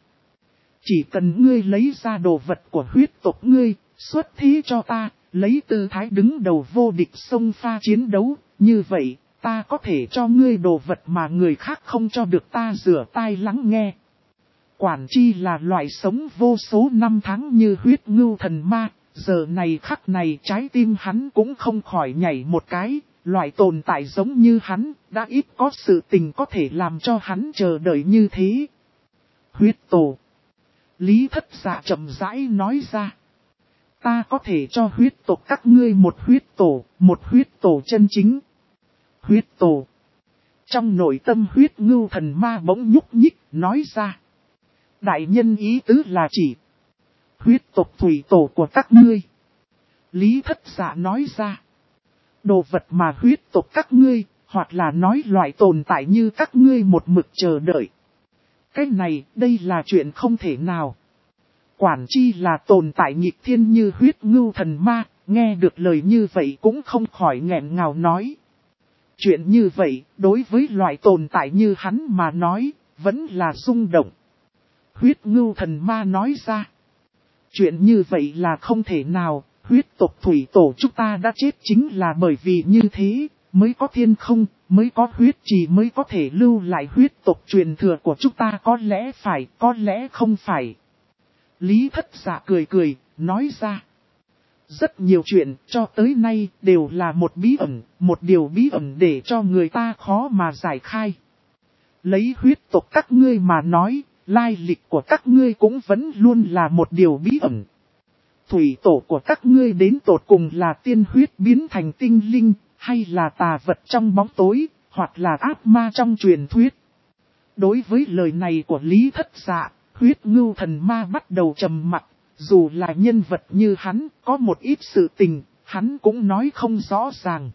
Speaker 1: chỉ cần ngươi lấy ra đồ vật của huyết tộc ngươi, xuất thế cho ta, lấy tư thái đứng đầu vô địch xông pha chiến đấu, như vậy, ta có thể cho ngươi đồ vật mà người khác không cho được, ta rửa tai lắng nghe. Quản chi là loại sống vô số năm tháng như huyết ngưu thần ma, giờ này khắc này trái tim hắn cũng không khỏi nhảy một cái, loại tồn tại giống như hắn, đã ít có sự tình có thể làm cho hắn chờ đợi như thế. Huyết tổ. Lý Thất Dạ chậm rãi nói ra. Ta có thể cho huyết tộc các ngươi một huyết tổ chân chính. Huyết tổ. Trong nội tâm huyết ngưu thần ma bỗng nhúc nhích, nói ra. Đại nhân ý tứ là chỉ huyết tộc thủy tổ của các ngươi. Lý Thất Dạ nói ra. Đồ vật mà huyết tộc các ngươi, hoặc là nói loại tồn tại như các ngươi một mực chờ đợi. Cái này, đây là chuyện không thể nào. Quản chi là tồn tại nghịch thiên như huyết ngưu thần ma, nghe được lời như vậy cũng không khỏi nghẹn ngào nói. Chuyện như vậy, đối với loại tồn tại như hắn mà nói, vẫn là rung động. Huyết ngưu thần ma nói ra. Chuyện như vậy là không thể nào, huyết tộc thủy tổ chúng ta đã chết chính là bởi vì như thế, mới có thiên không, mới có huyết trì, mới có thể lưu lại huyết tộc truyền thừa của chúng ta, có lẽ phải, có lẽ không phải. Lý Thất Dạ cười cười, nói ra. Rất nhiều chuyện cho tới nay đều là một bí ẩn, một điều bí ẩn để cho người ta khó mà giải khai. Lấy huyết tộc các ngươi mà nói, lai lịch của các ngươi cũng vẫn luôn là một điều bí ẩn. Thủy tổ của các ngươi đến tột cùng là tiên huyết biến thành tinh linh, hay là tà vật trong bóng tối, hoặc là ác ma trong truyền thuyết. Đối với lời này của Lý Thất Dạ, huyết ngưu thần ma bắt đầu trầm mặc, dù là nhân vật như hắn, có một ít sự tình, hắn cũng nói không rõ ràng.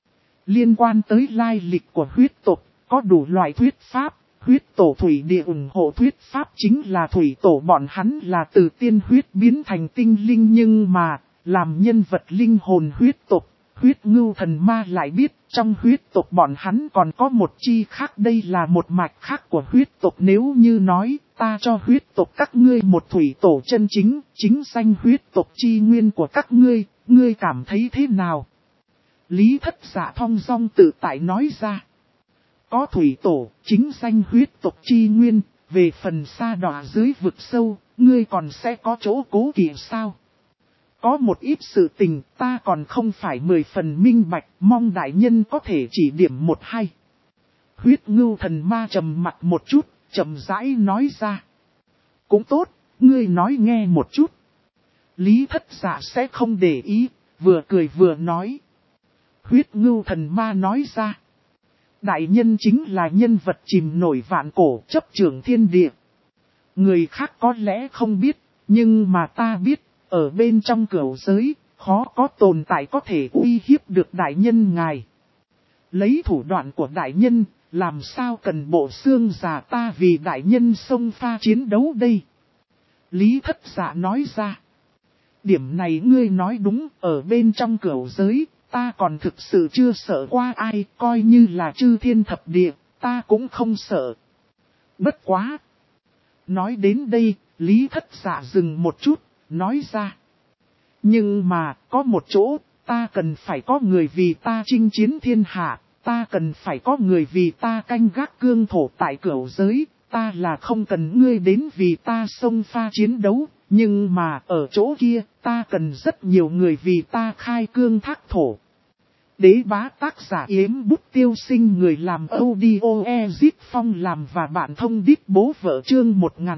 Speaker 1: Liên quan tới lai lịch của huyết tộc, có đủ loại thuyết pháp, huyết tổ thủy địa ủng hộ thuyết pháp chính là thủy tổ bọn hắn là từ tiên huyết biến thành tinh linh, nhưng mà, làm nhân vật linh hồn huyết tộc, huyết ngưu thần ma lại biết trong huyết tộc bọn hắn còn có một chi khác, đây là một mạch khác của huyết tộc. Nếu như nói ta cho huyết tộc các ngươi một thủy tổ chân chính, chính danh huyết tộc chi nguyên của các ngươi, ngươi cảm thấy thế nào? Lý Thất Dạ thong dong tự tại nói ra. Có thủy tổ, chính danh huyết tộc chi nguyên, về phần xa đọa dưới vực sâu, ngươi còn sẽ có chỗ cố kỵ sao? Có một ít sự tình ta còn không phải 10 phần minh bạch, mong đại nhân có thể chỉ điểm một hai. Huyết ngưu thần ma trầm mặt một chút, chậm rãi nói ra. Cũng tốt, ngươi nói nghe một chút. Lý Thất Dạ sẽ không để ý, vừa cười vừa nói. Huyết ngưu thần ma nói ra. Đại nhân chính là nhân vật chìm nổi vạn cổ, chấp trưởng thiên địa. Người khác có lẽ không biết, nhưng mà ta biết, ở bên trong cửu giới, khó có tồn tại có thể uy hiếp được đại nhân ngài. Lấy thủ đoạn của đại nhân, làm sao cần bộ xương già ta vì đại nhân xông pha chiến đấu đây? Lý Thất Dạ nói ra. Điểm này ngươi nói đúng, ở bên trong cửu giới, ta còn thực sự chưa sợ qua ai, coi như là chư thiên thập địa, ta cũng không sợ. Bất quá. Nói đến đây, Lý Thất Dạ dừng một chút, nói ra. Nhưng mà, có một chỗ, ta cần phải có người vì ta chinh chiến thiên hạ, ta cần phải có người vì ta canh gác cương thổ tại cửu giới, ta là không cần ngươi đến vì ta xông pha chiến đấu, nhưng mà ở chỗ kia, ta cần rất nhiều người vì ta khai cương thác thổ. Đế bá tác giả Yếm Bút Tiêu Sinh, người làm audio Ezip Phong làm và bạn thông đít bố vợ, chương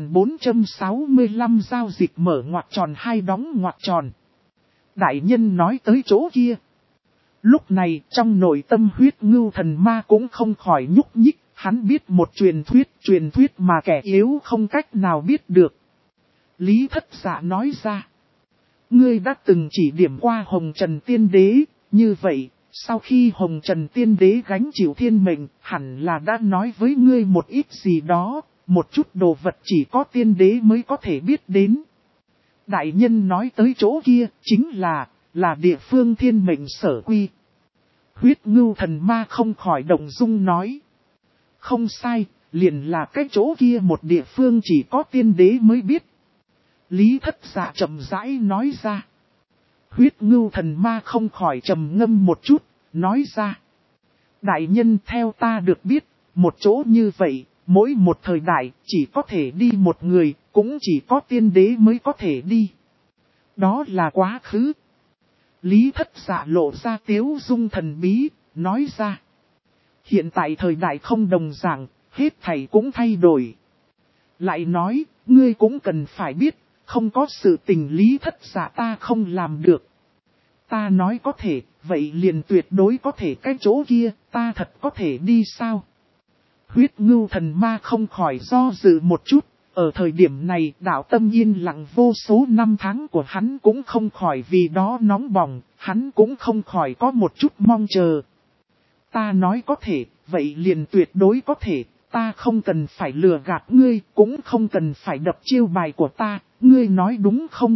Speaker 1: 1465 giao dịch mở ngoặc tròn hai đóng ngoặc tròn. Đại nhân nói tới chỗ kia. Lúc này trong nội tâm huyết ngưu thần ma cũng không khỏi nhúc nhích, hắn biết một truyền thuyết mà kẻ yếu không cách nào biết được. Lý Thất Dạ nói ra. Ngươi đã từng chỉ điểm qua Hồng Trần Tiên Đế, như vậy, sau khi Hồng Trần Tiên Đế gánh chịu thiên mệnh, hẳn là đã nói với ngươi một ít gì đó, một chút đồ vật chỉ có tiên đế mới có thể biết đến. Đại nhân nói tới chỗ kia, chính là địa phương thiên mệnh sở quy. Huyết ngưu thần ma không khỏi động dung nói. Không sai, liền là cái chỗ kia một địa phương chỉ có tiên đế mới biết. Lý Thất Dạ chậm rãi nói ra. Huyết ngưu thần ma không khỏi trầm ngâm một chút, nói ra. Đại nhân theo ta được biết, một chỗ như vậy, mỗi một thời đại chỉ có thể đi một người, cũng chỉ có tiên đế mới có thể đi. Đó là quá khứ. Lý Thất Dạ lộ ra tiếu dung thần bí, nói ra. Hiện tại thời đại không đồng dạng, hết thảy cũng thay đổi. Lại nói, ngươi cũng cần phải biết, không có sự tình Lý Thất Dạ ta không làm được. Ta nói có thể, vậy liền tuyệt đối có thể cái chỗ kia, ta thật có thể đi sao? Huyết Ngưu Thần Ma không khỏi do dự một chút, ở thời điểm này đạo tâm yên lặng vô số năm tháng của hắn cũng không khỏi vì đó nóng bỏng, hắn cũng không khỏi có một chút mong chờ. Ta nói có thể, vậy liền tuyệt đối có thể, ta không cần phải lừa gạt ngươi, cũng không cần phải đập chiêu bài của ta, ngươi nói đúng không?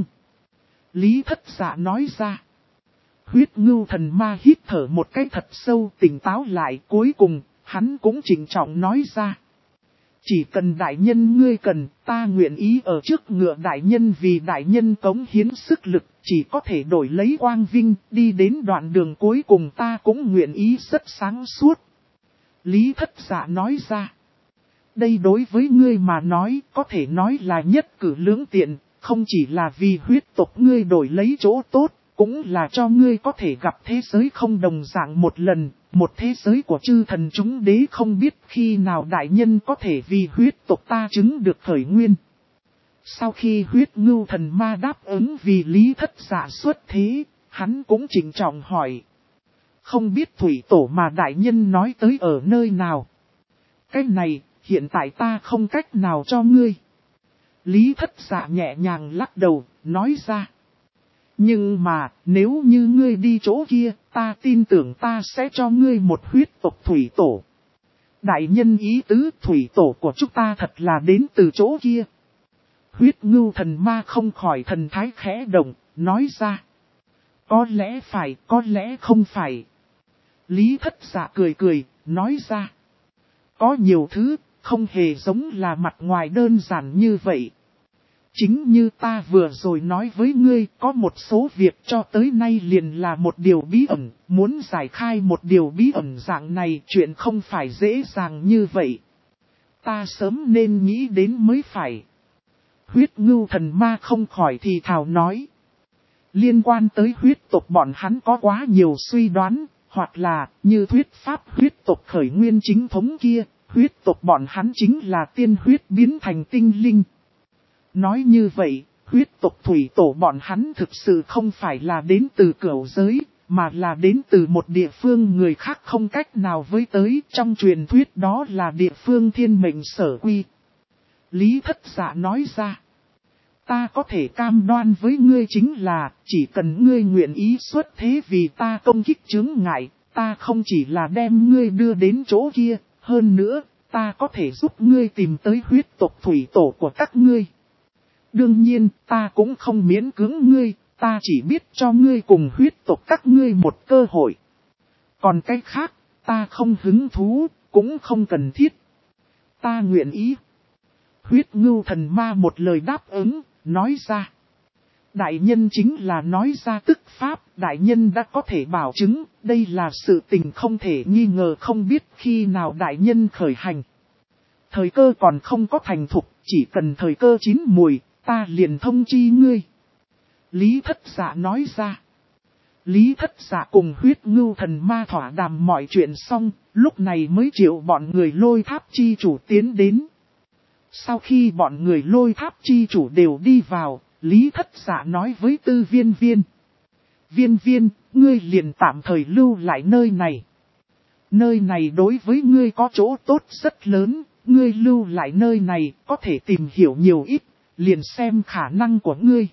Speaker 1: Lý Thất Dạ nói ra. Huyết Ngưu Thần Ma hít thở một cái thật sâu, tỉnh táo lại, cuối cùng, hắn cũng trịnh trọng nói ra. Chỉ cần đại nhân ngươi cần, ta nguyện ý ở trước ngựa đại nhân vì đại nhân cống hiến sức lực, chỉ có thể đổi lấy quang vinh, đi đến đoạn đường cuối cùng ta cũng nguyện ý rất sáng suốt. Lý Thất Dạ nói ra. Đây đối với ngươi mà nói, có thể nói là nhất cử lưỡng tiện, không chỉ là vì huyết tộc ngươi đổi lấy chỗ tốt, cũng là cho ngươi có thể gặp thế giới không đồng dạng một lần, một thế giới của chư thần chúng đế không biết khi nào đại nhân có thể vì huyết tộc ta chứng được khởi nguyên. Sau khi Huyết Ngưu Thần Ma đáp ứng vì Lý Thất Dạ xuất thế, hắn cũng trịnh trọng hỏi. Không biết thủy tổ mà đại nhân nói tới ở nơi nào? Cái này, hiện tại ta không cách nào cho ngươi. Lý Thất Dạ nhẹ nhàng lắc đầu, nói ra. Nhưng mà, nếu như ngươi đi chỗ kia, ta tin tưởng ta sẽ cho ngươi một huyết tộc thủy tổ. Đại nhân ý tứ thủy tổ của chúng ta thật là đến từ chỗ kia. Huyết Ngưu Thần Ma không khỏi thần thái khẽ động, nói ra. Có lẽ phải, có lẽ không phải. Lý Thất Dạ cười cười, nói ra. Có nhiều thứ, không hề giống là mặt ngoài đơn giản như vậy. Chính như ta vừa rồi nói với ngươi, có một số việc cho tới nay liền là một điều bí ẩn, muốn giải khai một điều bí ẩn dạng này chuyện không phải dễ dàng như vậy. Ta sớm nên nghĩ đến mới phải. Huyết Ngưu Thần Ma không khỏi thì thào nói. Liên quan tới huyết tộc bọn hắn có quá nhiều suy đoán, hoặc là như thuyết pháp huyết tộc khởi nguyên chính thống kia, huyết tộc bọn hắn chính là tiên huyết biến thành tinh linh. Nói như vậy, huyết tộc thủy tổ bọn hắn thực sự không phải là đến từ cửu giới, mà là đến từ một địa phương người khác không cách nào với tới, trong truyền thuyết đó là địa phương thiên mệnh sở quy. Lý Thất Dạ nói ra, ta có thể cam đoan với ngươi chính là, chỉ cần ngươi nguyện ý xuất thế vì ta công kích chướng ngại, ta không chỉ là đem ngươi đưa đến chỗ kia, hơn nữa, ta có thể giúp ngươi tìm tới huyết tộc thủy tổ của các ngươi. Đương nhiên, ta cũng không miễn cưỡng ngươi, ta chỉ biết cho ngươi cùng huyết tộc các ngươi một cơ hội. Còn cái khác, ta không hứng thú, cũng không cần thiết. Ta nguyện ý. Huyết Ngưu Thần Ma một lời đáp ứng, nói ra. Đại nhân chính là nói ra tức pháp, đại nhân đã có thể bảo chứng, đây là sự tình không thể nghi ngờ không biết khi nào đại nhân khởi hành. Thời cơ còn không có thành thục, chỉ cần thời cơ chín mùi, ta liền thông chi ngươi. Lý Thất Dạ nói ra. Lý Thất Dạ cùng Huyết Ngưu Thần Ma thỏa đàm mọi chuyện xong, lúc này mới triệu bọn người Lôi Tháp chi chủ tiến đến. Sau khi bọn người Lôi Tháp chi chủ đều đi vào, Lý Thất Dạ nói với Tư Viên Viên. Viên Viên, ngươi liền tạm thời lưu lại nơi này. Nơi này đối với ngươi có chỗ tốt rất lớn, ngươi lưu lại nơi này có thể tìm hiểu nhiều ít, liền xem khả năng của ngươi.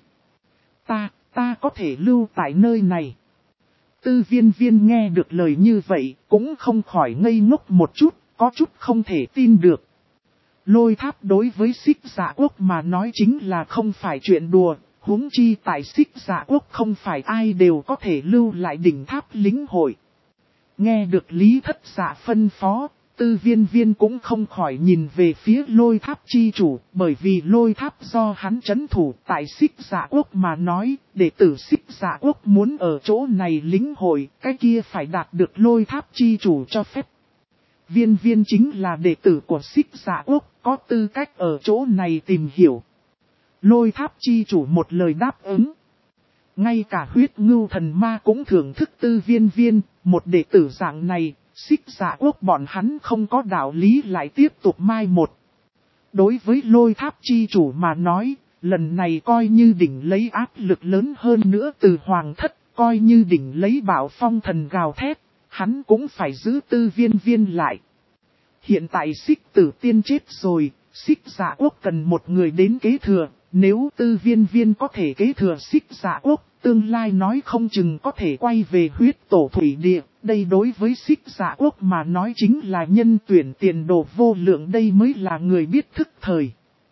Speaker 1: Ta có thể lưu tại nơi này. Tư Viên Viên nghe được lời như vậy, cũng không khỏi ngây ngốc một chút, có chút không thể tin được. Lôi Tháp đối với Xích Dạ Quốc mà nói chính là không phải chuyện đùa, huống chi tại Xích Dạ Quốc không phải ai đều có thể lưu lại đỉnh tháp lính hội. Nghe được Lý Thất Dạ phân phó, Tư Viên Viên cũng không khỏi nhìn về phía Lôi Tháp chi chủ, bởi vì Lôi Tháp do hắn trấn thủ tại Xích Dạ Quốc mà nói, đệ tử Xích Dạ Quốc muốn ở chỗ này lính hội, cái kia phải đạt được Lôi Tháp chi chủ cho phép. Viên viên chính là đệ tử của Xích Dạ Quốc, có tư cách ở chỗ này tìm hiểu. Lôi tháp chi chủ một lời đáp ứng. Ngay cả huyết ngưu thần ma cũng thưởng thức Tư Viên viên, một đệ tử dạng này, Xích Dạ Quốc bọn hắn không có đạo lý lại tiếp tục mai một. Đối với lôi tháp chi chủ mà nói, lần này coi như đỉnh lấy áp lực lớn hơn nữa từ hoàng thất, coi như đỉnh lấy bảo phong thần gào thét, hắn cũng phải giữ Tư Viên viên lại. Hiện tại Xích Tử Tiên chết rồi, Xích Dạ Quốc cần một người đến kế thừa, nếu Tư Viên viên có thể kế thừa Xích Dạ Quốc, tương lai nói không chừng có thể quay về huyết tổ thủy địa, đây đối với Xích Dạ Quốc mà nói chính là nhân tuyển tiền đồ vô lượng, đây mới là người biết thức thời.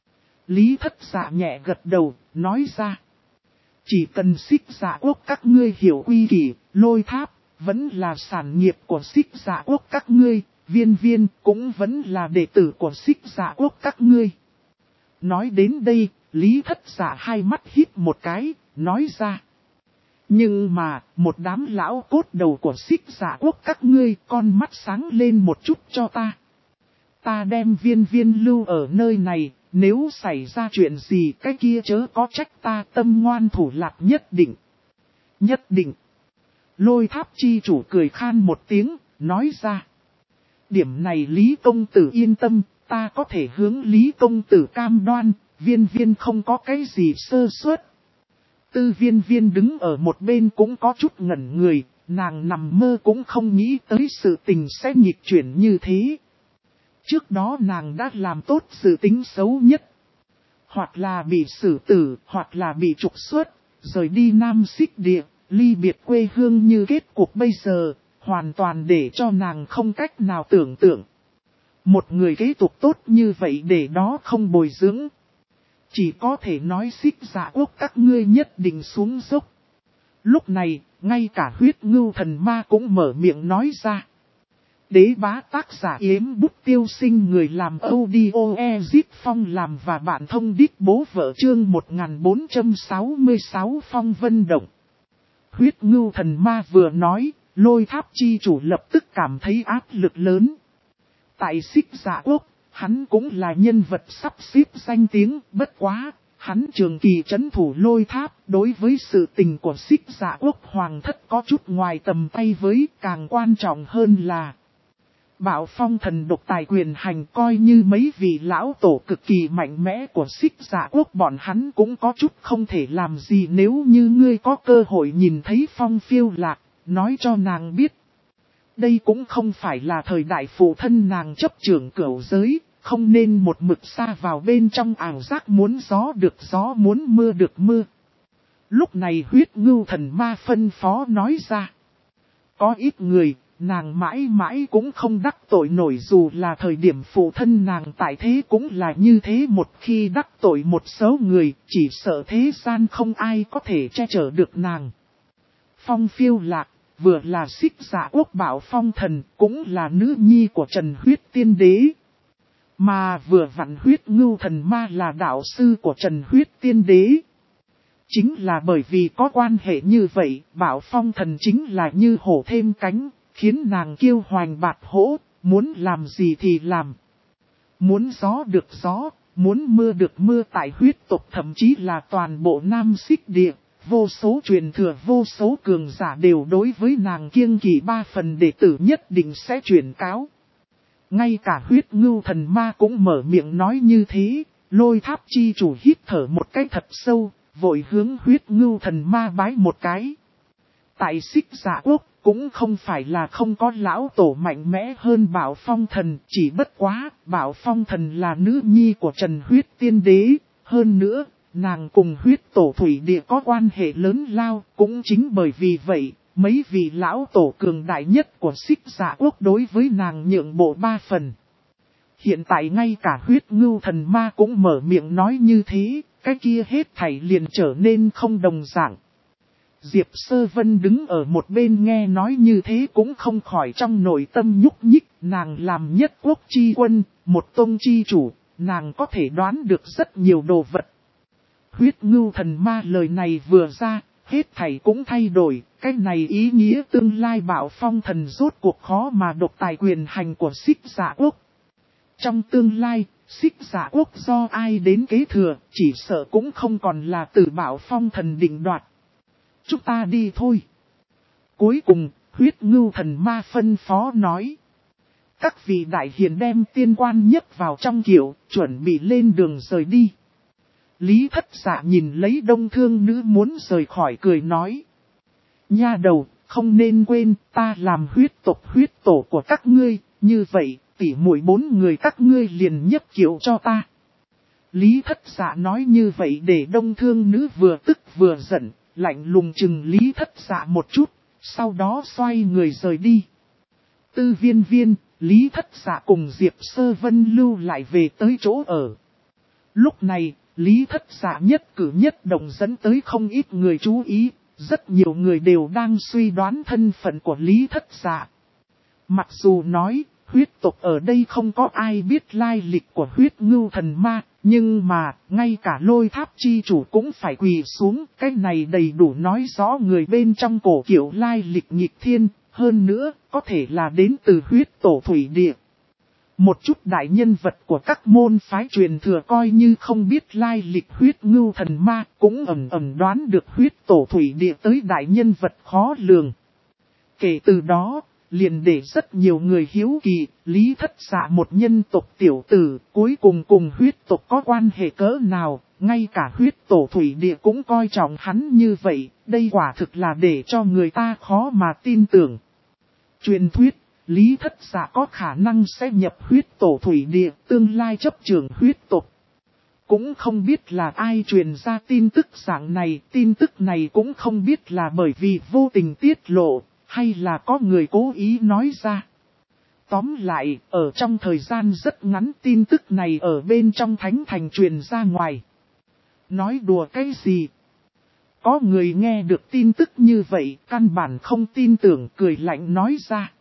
Speaker 1: Lý Thất Dạ nhẹ gật đầu, nói ra. Chỉ cần Xích Dạ Quốc các ngươi hiểu quy kỷ, lôi tháp, vẫn là sản nghiệp của Xích Dạ Quốc các ngươi, viên viên cũng vẫn là đệ tử của Xích Dạ Quốc các ngươi. Nói đến đây, Lý Thất Dạ hai mắt hít một cái, nói ra. Nhưng mà, một đám lão cốt đầu của Xích Dạ Quốc các ngươi, con mắt sáng lên một chút cho ta. Ta đem viên viên lưu ở nơi này, nếu xảy ra chuyện gì cái kia chớ có trách ta, tâm ngoan thủ lạt nhất định. Nhất định. Lôi tháp chi chủ cười khan một tiếng, nói ra. Điểm này Lý công tử yên tâm, ta có thể hướng Lý công tử cam đoan, viên viên không có cái gì sơ suất. Tư Viên viên đứng ở một bên cũng có chút ngẩn người, nàng nằm mơ cũng không nghĩ tới sự tình sẽ nghịch chuyển như thế. Trước đó nàng đã làm tốt sự tính xấu nhất. Hoặc là bị xử tử, hoặc là bị trục xuất, rời đi Nam Xích Địa, ly biệt quê hương như kết cục bây giờ, hoàn toàn để cho nàng không cách nào tưởng tượng. Một người kế tục tốt như vậy để đó không bồi dưỡng. Chỉ có thể nói Xích Dạ Quốc các ngươi nhất định xuống dốc. Lúc này, ngay cả huyết ngưu thần ma cũng mở miệng nói ra. Đế bá tác giả Yếm Bút Tiêu Sinh, người làm audio Ezip Phong làm và bạn thông đích bố vợ chương 1466 Phong Vân Động. Huyết ngưu thần ma vừa nói, lôi tháp chi chủ lập tức cảm thấy áp lực lớn. Tại Xích Dạ Quốc, hắn cũng là nhân vật sắp xếp danh tiếng, bất quá, hắn trường kỳ trấn thủ lôi tháp, đối với sự tình của Xích Dạ Quốc hoàng thất có chút ngoài tầm tay với, càng quan trọng hơn là Bảo Phong thần độc tài quyền hành, coi như mấy vị lão tổ cực kỳ mạnh mẽ của Xích Dạ Quốc bọn hắn cũng có chút không thể làm gì. Nếu như ngươi có cơ hội nhìn thấy Phong Phiêu Lạc, nói cho nàng biết. Đây cũng không phải là thời đại phụ thân nàng chấp trưởng cửu giới, không nên một mực xa vào bên trong ảo giác muốn gió được gió muốn mưa được mưa. Lúc này huyết ngưu thần ma phân phó nói ra. Có ít người, nàng mãi mãi cũng không đắc tội nổi, dù là thời điểm phụ thân nàng tại thế cũng là như thế, một khi đắc tội một số người, chỉ sợ thế gian không ai có thể che chở được nàng. Phong Phiêu Lạc, vừa là Xích Dạ Quốc Bảo Phong thần, cũng là nữ nhi của Trần Huyết Tiên Đế. Mà vừa vặn huyết ngưu thần ma là đạo sư của Trần Huyết Tiên Đế. Chính là bởi vì có quan hệ như vậy, Bảo Phong thần chính là như hổ thêm cánh, khiến nàng kiêu hoành bạt hổ, muốn làm gì thì làm. Muốn gió được gió, muốn mưa được mưa, tại huyết tộc thậm chí là toàn bộ Nam Xích Địa. Vô số truyền thừa, vô số cường giả đều đối với nàng kiêng kỵ, 3 phần đệ tử nhất định sẽ truyền cáo. Ngay cả huyết ngưu thần ma cũng mở miệng nói như thế, lôi tháp chi chủ hít thở một cái thật sâu, vội hướng huyết ngưu thần ma bái một cái. Tại Xích Dạ Quốc, cũng không phải là không có lão tổ mạnh mẽ hơn Bảo Phong thần, chỉ bất quá, Bảo Phong thần là nữ nhi của Trần Huyết Tiên Đế, hơn nữa, nàng cùng huyết tổ thủy địa có quan hệ lớn lao, cũng chính bởi vì vậy, mấy vị lão tổ cường đại nhất của Xích Dạ Quốc đối với nàng nhượng bộ 3 phần. Hiện tại ngay cả huyết ngưu thần ma cũng mở miệng nói như thế, cái kia hết thảy liền trở nên không đồng dạng. Diệp Sơ Vân đứng ở một bên nghe nói như thế cũng không khỏi trong nội tâm nhúc nhích, nàng làm nhất quốc chi quân, một tông chi chủ, nàng có thể đoán được rất nhiều đồ vật. Huyết ngưu thần ma lời này vừa ra, Hết thảy cũng thay đổi, cái này ý nghĩa tương lai Bảo Phong thần rốt cuộc khó mà độc tài quyền hành của Xích Dạ Quốc. Trong tương lai, Xích Dạ Quốc do ai đến kế thừa, chỉ sợ cũng không còn là từ Bảo Phong thần định đoạt. Chúng ta đi thôi. Cuối cùng, Huyết Ngưu Thần Ma phân phó nói. Các vị đại hiền đem tiên quan nhấc vào trong kiệu, chuẩn bị lên đường rời đi. Lý Thất Dạ nhìn lấy Đông Thương Nữ muốn rời khỏi cười nói. Nha đầu, không nên quên, ta làm huyết tổ của các ngươi, như vậy, tỉ muội 4 người các ngươi liền nhấc kiệu cho ta. Lý Thất Dạ nói như vậy để Đông Thương Nữ vừa tức vừa giận, lạnh lùng chừng Lý Thất Dạ một chút, sau đó xoay người rời đi. Tư Viên Viên, Lý Thất Dạ cùng Diệp Sơ Vân lưu lại về tới chỗ ở. Lúc này, Lý Thất Dạ nhất cử nhất động dẫn tới không ít người chú ý, rất nhiều người đều đang suy đoán thân phận của Lý Thất Dạ. Mặc dù nói, huyết tộc ở đây không có ai biết lai lịch của Huyết Ngưu Thần Ma, nhưng mà, ngay cả Lôi Tháp chi chủ cũng phải quỳ xuống, cái này đầy đủ nói rõ người bên trong cổ kiệu lai lịch nghịch thiên, hơn nữa, có thể là đến từ huyết tổ thủy địa. Một chút đại nhân vật của các môn phái truyền thừa coi như không biết lai lịch Huyết Ngưu Thần Ma, cũng ẩn đoán được huyết tổ thủy địa tới đại nhân vật khó lường. Kể từ đó, liền để rất nhiều người hiếu kỳ, Lý Thất Dạ một nhân tộc tiểu tử, cuối cùng huyết tộc có quan hệ cỡ nào, ngay cả huyết tổ thủy địa cũng coi trọng hắn như vậy, đây quả thực là để cho người ta khó mà tin tưởng. Truyền thuyết, Lý Thất Dạ có khả năng sẽ nhập huyết tổ thủy địa, tương lai chấp trưởng huyết tộc. Cũng không biết là ai truyền ra tin tức dạng này, tin tức này cũng không biết là bởi vì vô tình tiết lộ, hay là có người cố ý nói ra. Tóm lại, ở trong thời gian rất ngắn tin tức này ở bên trong thánh thành truyền ra ngoài. Nói đùa cái gì? Có người nghe được tin tức như vậy, căn bản không tin tưởng, cười lạnh nói ra.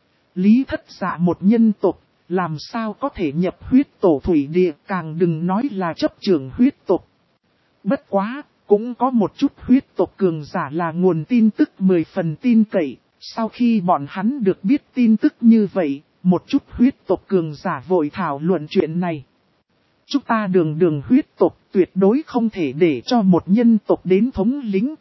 Speaker 1: Lý Thất Dạ một nhân tộc, làm sao có thể nhập huyết tổ thủy địa, càng đừng nói là chấp trưởng huyết tộc. Bất quá, cũng có một chút huyết tộc cường giả là nguồn tin tức 10 phần tin cậy. Sau khi bọn hắn được biết tin tức như vậy, một chút huyết tộc cường giả vội thảo luận chuyện này. Chúng ta đường huyết tộc tuyệt đối không thể để cho một nhân tộc đến thống lĩnh.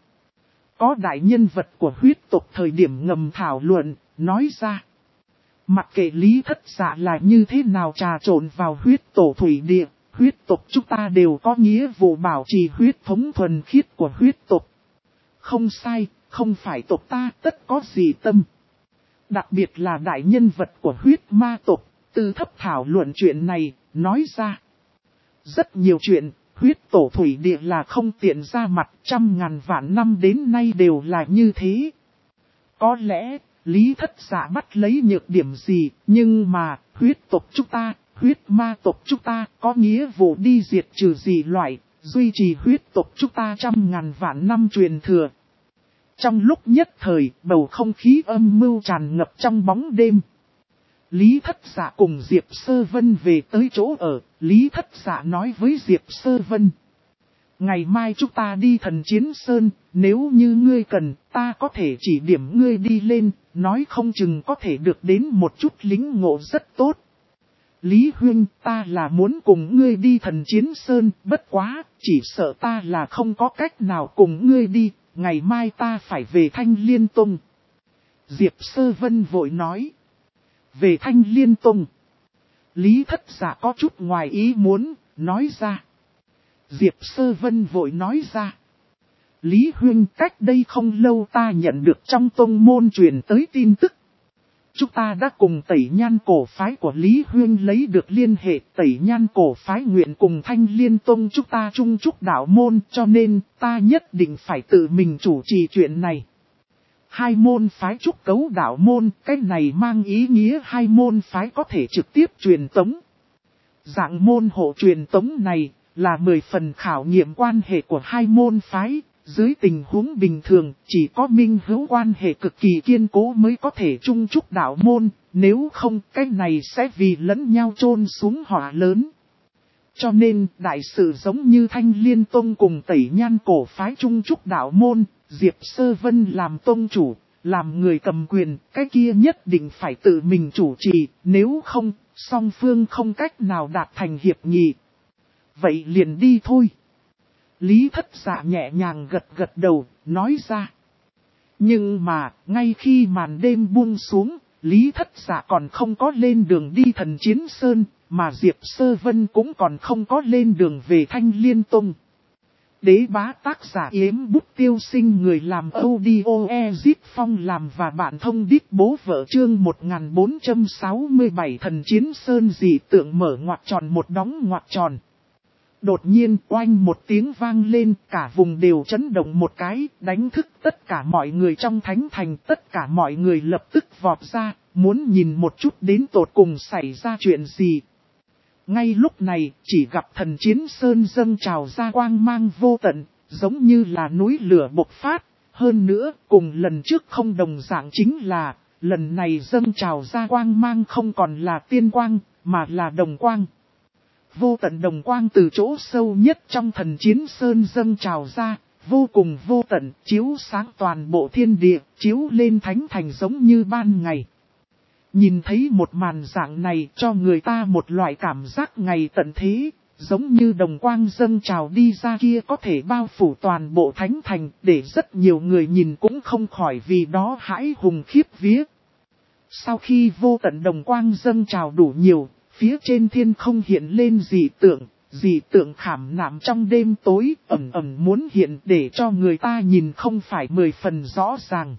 Speaker 1: Có đại nhân vật của huyết tộc thời điểm ngầm thảo luận, nói ra. Mặc kệ Lý Thất Dạ là như thế nào trà trộn vào huyết tổ thủy địa, huyết tộc chúng ta đều có nghĩa vụ bảo trì huyết thống thuần khiết của huyết tộc. Không sai, không phải tộc ta tất có gì tâm. Đặc biệt là đại nhân vật của huyết ma tộc, tư thấp thảo luận chuyện này, nói ra. Rất nhiều chuyện, huyết tổ thủy địa là không tiện ra mặt, 100.000 vạn năm đến nay đều là như thế. Có lẽ, Lý Thất Dạ bắt lấy nhược điểm gì, nhưng mà, huyết tộc chúng ta, huyết ma tộc chúng ta, có nghĩa vụ đi diệt trừ gì loại, duy trì huyết tộc chúng ta 100.000 vạn năm truyền thừa. Trong lúc nhất thời, bầu không khí âm mưu tràn ngập trong bóng đêm. Lý Thất Dạ cùng Diệp Sơ Vân về tới chỗ ở, Lý Thất Dạ nói với Diệp Sơ Vân. Ngày mai chúng ta đi Thần Chiến Sơn, nếu như ngươi cần, ta có thể chỉ điểm ngươi đi lên, nói không chừng có thể được đến một chút lính ngộ rất tốt. Lý Huynh, ta là muốn cùng ngươi đi Thần Chiến Sơn, bất quá, chỉ sợ ta là không có cách nào cùng ngươi đi, ngày mai ta phải về Thanh Liên Tông. Diệp Sơ Vân vội nói. Về Thanh Liên Tông. Lý Thất Dạ có chút ngoài ý muốn, nói ra. Diệp Sơ Vân vội nói ra. Lý Huynh, cách đây không lâu ta nhận được trong tông môn truyền tới tin tức. Chúng ta đã cùng Tẩy Nhan cổ phái của Lý Huynh lấy được liên hệ. Tẩy Nhan cổ phái nguyện cùng Thanh Liên Tông chúng ta chung chúc đạo môn, cho nên ta nhất định phải tự mình chủ trì chuyện này. Hai môn phái trúc cấu đạo môn, cái này mang ý nghĩa hai môn phái có thể trực tiếp truyền tống. Dạng môn hộ truyền tống này là 10 phần khảo nghiệm quan hệ của hai môn phái. Dưới tình huống bình thường, chỉ có minh hữu quan hệ cực kỳ kiên cố mới có thể chung chúc đạo môn, nếu không cái này sẽ vì lẫn nhau chôn xuống họa lớn. Cho nên, đại sự giống như Thanh Liên Tông cùng Tẩy Nhan cổ phái chung chúc đạo môn, Diệp Sơ Vân làm tông chủ, làm người cầm quyền, cái kia nhất định phải tự mình chủ trì, nếu không, song phương không cách nào đạt thành hiệp nghị. Vậy liền đi thôi. Lý Thất Dạ nhẹ nhàng gật gật đầu, nói ra. Nhưng mà, ngay khi màn đêm buông xuống, Lý Thất Dạ còn không có lên đường đi Thần Chiến Sơn, mà Diệp Sơ Vân cũng còn không có lên đường về Thanh Liên Tông. Đế bá tác giả Yếm Bút Tiêu Sinh, người làm audio Ezip Phong làm và bạn thông đít bố vợ, chương 1467 Thần Chiến Sơn dị tượng mở ngoặc tròn một đóng ngoặc tròn. Đột nhiên oanh một tiếng vang lên, cả vùng đều chấn động một cái, đánh thức tất cả mọi người trong thánh thành. Tất cả mọi người lập tức vọt ra, muốn nhìn một chút đến tột cùng xảy ra chuyện gì. Ngay lúc này, chỉ gặp Thần Chiến Sơn dâng trào ra quang mang vô tận, giống như là núi lửa bộc phát. Hơn nữa, cùng lần trước không đồng dạng chính là, lần này dâng trào ra quang mang không còn là tiên quang, mà là đồng quang. Vô tận đồng quang từ chỗ sâu nhất trong Thần Chiến Sơn dâng trào ra, vô cùng vô tận, chiếu sáng toàn bộ thiên địa, chiếu lên thánh thành giống như ban ngày. Nhìn thấy một màn dạng này cho người ta một loại cảm giác ngày tận thế, giống như đồng quang dâng trào đi ra kia có thể bao phủ toàn bộ thánh thành, để rất nhiều người nhìn cũng không khỏi vì đó hãi hùng khiếp vía. Sau khi vô tận đồng quang dâng trào đủ nhiều, phía trên thiên không hiện lên dị tượng khảm nạm trong đêm tối, ẩn ẩn muốn hiện để cho người ta nhìn không phải 10 phần rõ ràng.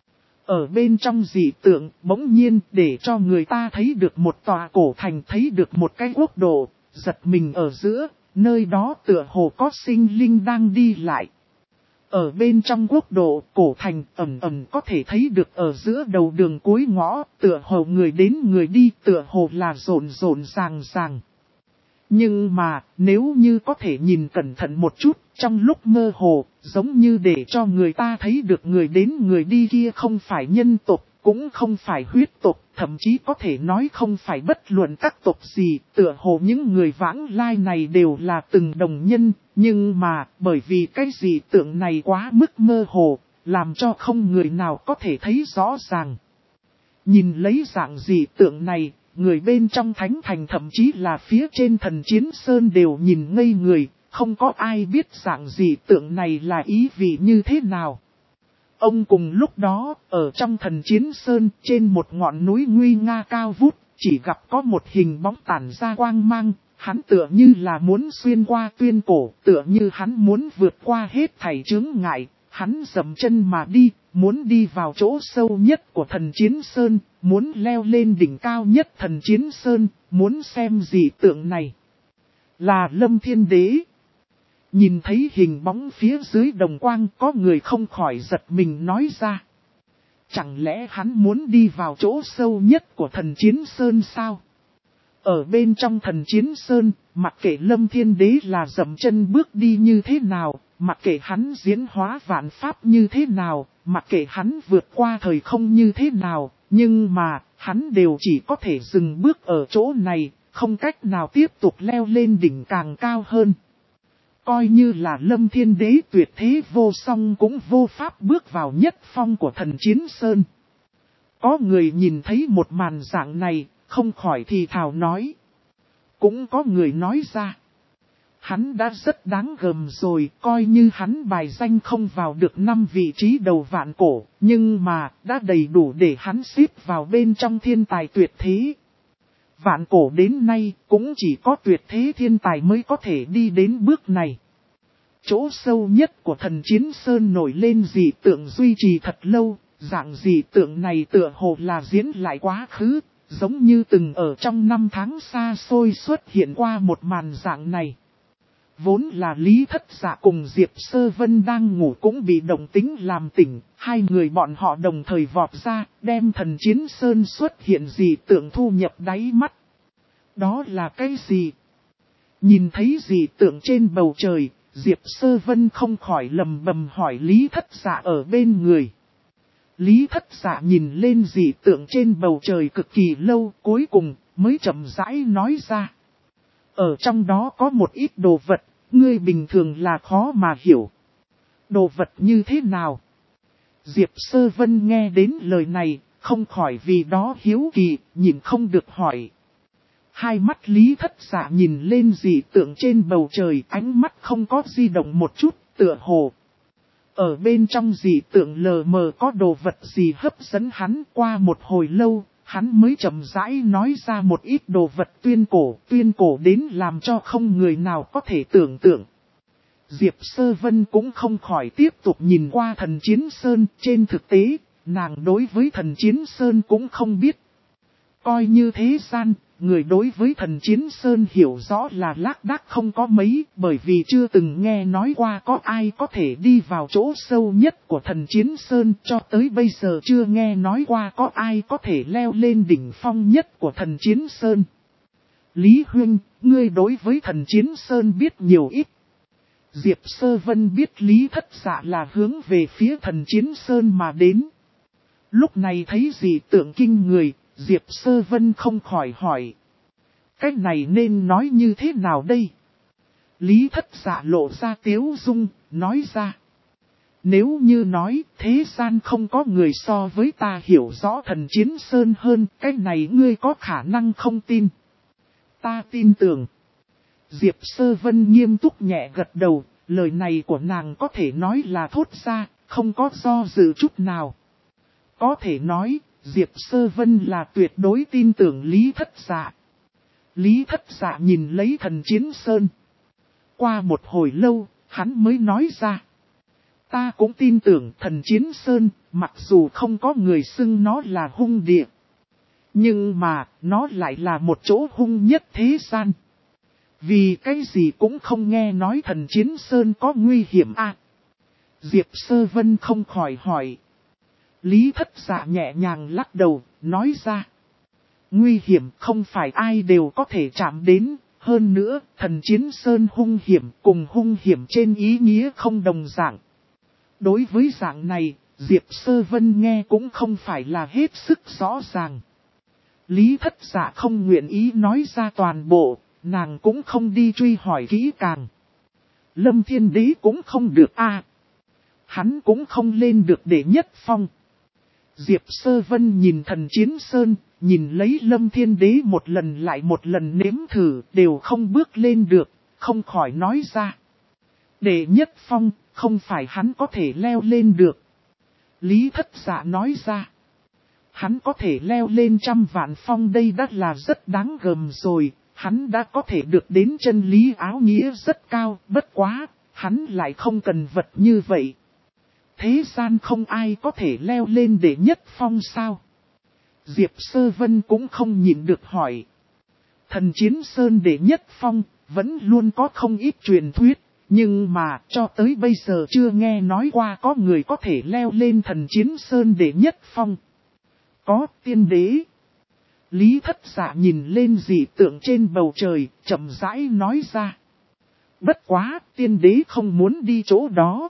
Speaker 1: Ở bên trong dị tượng, bỗng nhiên để cho người ta thấy được một tòa cổ thành, thấy được một cái quốc độ, giật mình ở giữa, nơi đó tựa hồ có sinh linh đang đi lại. Ở bên trong quốc độ, cổ thành ẩn ẩn có thể thấy được ở giữa đầu đường cuối ngõ, tựa hồ người đến người đi, tựa hồ là rộn rộn ràng ràng. Nhưng mà, nếu như có thể nhìn cẩn thận một chút, trong lúc mơ hồ, giống như để cho người ta thấy được người đến người đi kia không phải nhân tộc, cũng không phải huyết tộc, thậm chí có thể nói không phải bất luận các tộc gì, tựa hồ những người vãng lai này đều là từng đồng nhân, nhưng mà, bởi vì cái dị tượng này quá mức mơ hồ, làm cho không người nào có thể thấy rõ ràng. Nhìn lấy dạng dị tượng này, người bên trong thánh thành thậm chí là phía trên Thần Chiến Sơn đều nhìn ngây người, không có ai biết dạng dị tượng này là ý vị như thế nào. Ông cùng lúc đó, ở trong Thần Chiến Sơn, trên một ngọn núi nguy nga cao vút, chỉ gặp có một hình bóng tản ra quang mang, hắn tựa như là muốn xuyên qua tuyên cổ, tựa như hắn muốn vượt qua hết thảy chướng ngại, hắn dậm chân mà đi, muốn đi vào chỗ sâu nhất của Thần Chiến Sơn, muốn leo lên đỉnh cao nhất Thần Chiến Sơn, muốn xem dị tượng này. Là Lâm Thiên Đế. Nhìn thấy hình bóng phía dưới đồng quang, có người không khỏi giật mình nói ra. Chẳng lẽ hắn muốn đi vào chỗ sâu nhất của Thần Chiến Sơn sao? Ở bên trong Thần Chiến Sơn, mặc kệ Lâm Thiên Đế là dậm chân bước đi như thế nào, mặc kệ hắn diễn hóa vạn pháp như thế nào, mặc kệ hắn vượt qua thời không như thế nào, nhưng mà, hắn đều chỉ có thể dừng bước ở chỗ này, không cách nào tiếp tục leo lên đỉnh càng cao hơn. Coi như là Lâm Thiên Đế tuyệt thế vô song cũng vô pháp bước vào nhất phong của Thần Chiến Sơn. Có người nhìn thấy một màn dạng này, không khỏi thì thào nói. Cũng có người nói ra. Hắn đã rất đáng gờm rồi, coi như hắn bài danh không vào được 5 vị trí đầu vạn cổ, nhưng mà đã đầy đủ để hắn xếp vào bên trong thiên tài tuyệt thế. Vạn cổ đến nay cũng chỉ có tuyệt thế thiên tài mới có thể đi đến bước này. Chỗ sâu nhất của Thần Chiến Sơn nổi lên dị tượng duy trì thật lâu, dạng dị tượng này tựa hồ là diễn lại quá khứ, giống như từng ở trong năm tháng xa xôi xuất hiện qua một màn dạng này. Vốn là Lý Thất Dạ cùng Diệp Sơ Vân đang ngủ cũng bị động tính làm tỉnh, hai người bọn họ đồng thời vọt ra, đem Thần Chiến Sơn xuất hiện dị tượng thu nhập đáy mắt. Đó là cái gì? Nhìn thấy dị tượng trên bầu trời, Diệp Sơ Vân không khỏi lầm bầm hỏi Lý Thất Dạ ở bên người. Lý Thất Dạ nhìn lên dị tượng trên bầu trời cực kỳ lâu, cuối cùng mới chậm rãi nói ra. Ở trong đó có một ít đồ vật, ngươi bình thường là khó mà hiểu. Đồ vật như thế nào? Diệp Sơ Vân nghe đến lời này, không khỏi vì đó hiếu kỳ, nhìn không được hỏi. Hai mắt Lý Thất Dạ nhìn lên dị tượng trên bầu trời, ánh mắt không có di động một chút, tựa hồ. Ở bên trong dị tượng lờ mờ có đồ vật gì hấp dẫn hắn. Qua một hồi lâu, hắn mới chậm rãi nói ra một ít đồ vật tuyên cổ đến làm cho không người nào có thể tưởng tượng. Diệp Sơ Vân cũng không khỏi tiếp tục nhìn qua Thần Chiến Sơn. Trên thực tế, nàng đối với Thần Chiến Sơn cũng không biết. Coi như thế gian, người đối với Thần Chiến Sơn hiểu rõ là lác đác không có mấy, bởi vì chưa từng nghe nói qua có ai có thể đi vào chỗ sâu nhất của Thần Chiến Sơn, cho tới bây giờ chưa nghe nói qua có ai có thể leo lên đỉnh phong nhất của Thần Chiến Sơn. Lý Huynh, ngươi đối với Thần Chiến Sơn biết nhiều ít. Diệp Sơ Vân biết Lý Thất Dạ là hướng về phía Thần Chiến Sơn mà đến. Lúc này thấy dị tượng kinh người, Diệp Sơ Vân không khỏi hỏi. Cách này nên nói như thế nào đây? Lý Thất Dạ lộ ra tiếu dung, nói ra. Nếu như nói thế gian không có người so với ta hiểu rõ Thần Chiến Sơn hơn, cách này ngươi có khả năng không tin. Ta tin tưởng. Diệp Sơ Vân nghiêm túc nhẹ gật đầu, lời này của nàng có thể nói là thốt ra, không có do dự chút nào. Có thể nói, Diệp Sơ Vân là tuyệt đối tin tưởng Lý Thất Dạ. Lý Thất Dạ nhìn lấy Thần Chiến Sơn. Qua một hồi lâu, hắn mới nói ra. Ta cũng tin tưởng Thần Chiến Sơn, mặc dù không có người xưng nó là hung địa. Nhưng mà, nó lại là một chỗ hung nhất thế gian. Vì cái gì cũng không nghe nói Thần Chiến Sơn có nguy hiểm à. Diệp Sơ Vân không khỏi hỏi. Lý Thất Dạ nhẹ nhàng lắc đầu, nói ra. Nguy hiểm không phải ai đều có thể chạm đến, hơn nữa, Thần Chiến Sơn hung hiểm cùng hung hiểm trên ý nghĩa không đồng dạng. Đối với dạng này, Diệp Sơ Vân nghe cũng không phải là hết sức rõ ràng. Lý Thất Dạ không nguyện ý nói ra toàn bộ, nàng cũng không đi truy hỏi kỹ càng. Lâm Thiên Đế cũng không được a, hắn cũng không lên được đệ nhất phong. Diệp Sơ Vân nhìn Thần Chiến Sơn, nhìn lấy Lâm Thiên Đế một lần lại một lần nếm thử, đều không bước lên được, không khỏi nói ra. Đệ nhất phong, không phải hắn có thể leo lên được. Lý Thất Dạ nói ra. Hắn có thể leo lên 100 vạn phong, đây đã là rất đáng gờm rồi, hắn đã có thể được đến chân lý áo nghĩa rất cao, bất quá, hắn lại không cần vật như vậy. Thế gian không ai có thể leo lên đệ nhất phong sao? Diệp Sơ Vân cũng không nhịn được hỏi. Thần Chiến Sơn đệ nhất phong, vẫn luôn có không ít truyền thuyết, nhưng mà cho tới bây giờ chưa nghe nói qua có người có thể leo lên Thần Chiến Sơn đệ nhất phong. Có tiên đế. Lý Thất Dạ nhìn lên dị tượng trên bầu trời, chậm rãi nói ra. Bất quá, tiên đế không muốn đi chỗ đó.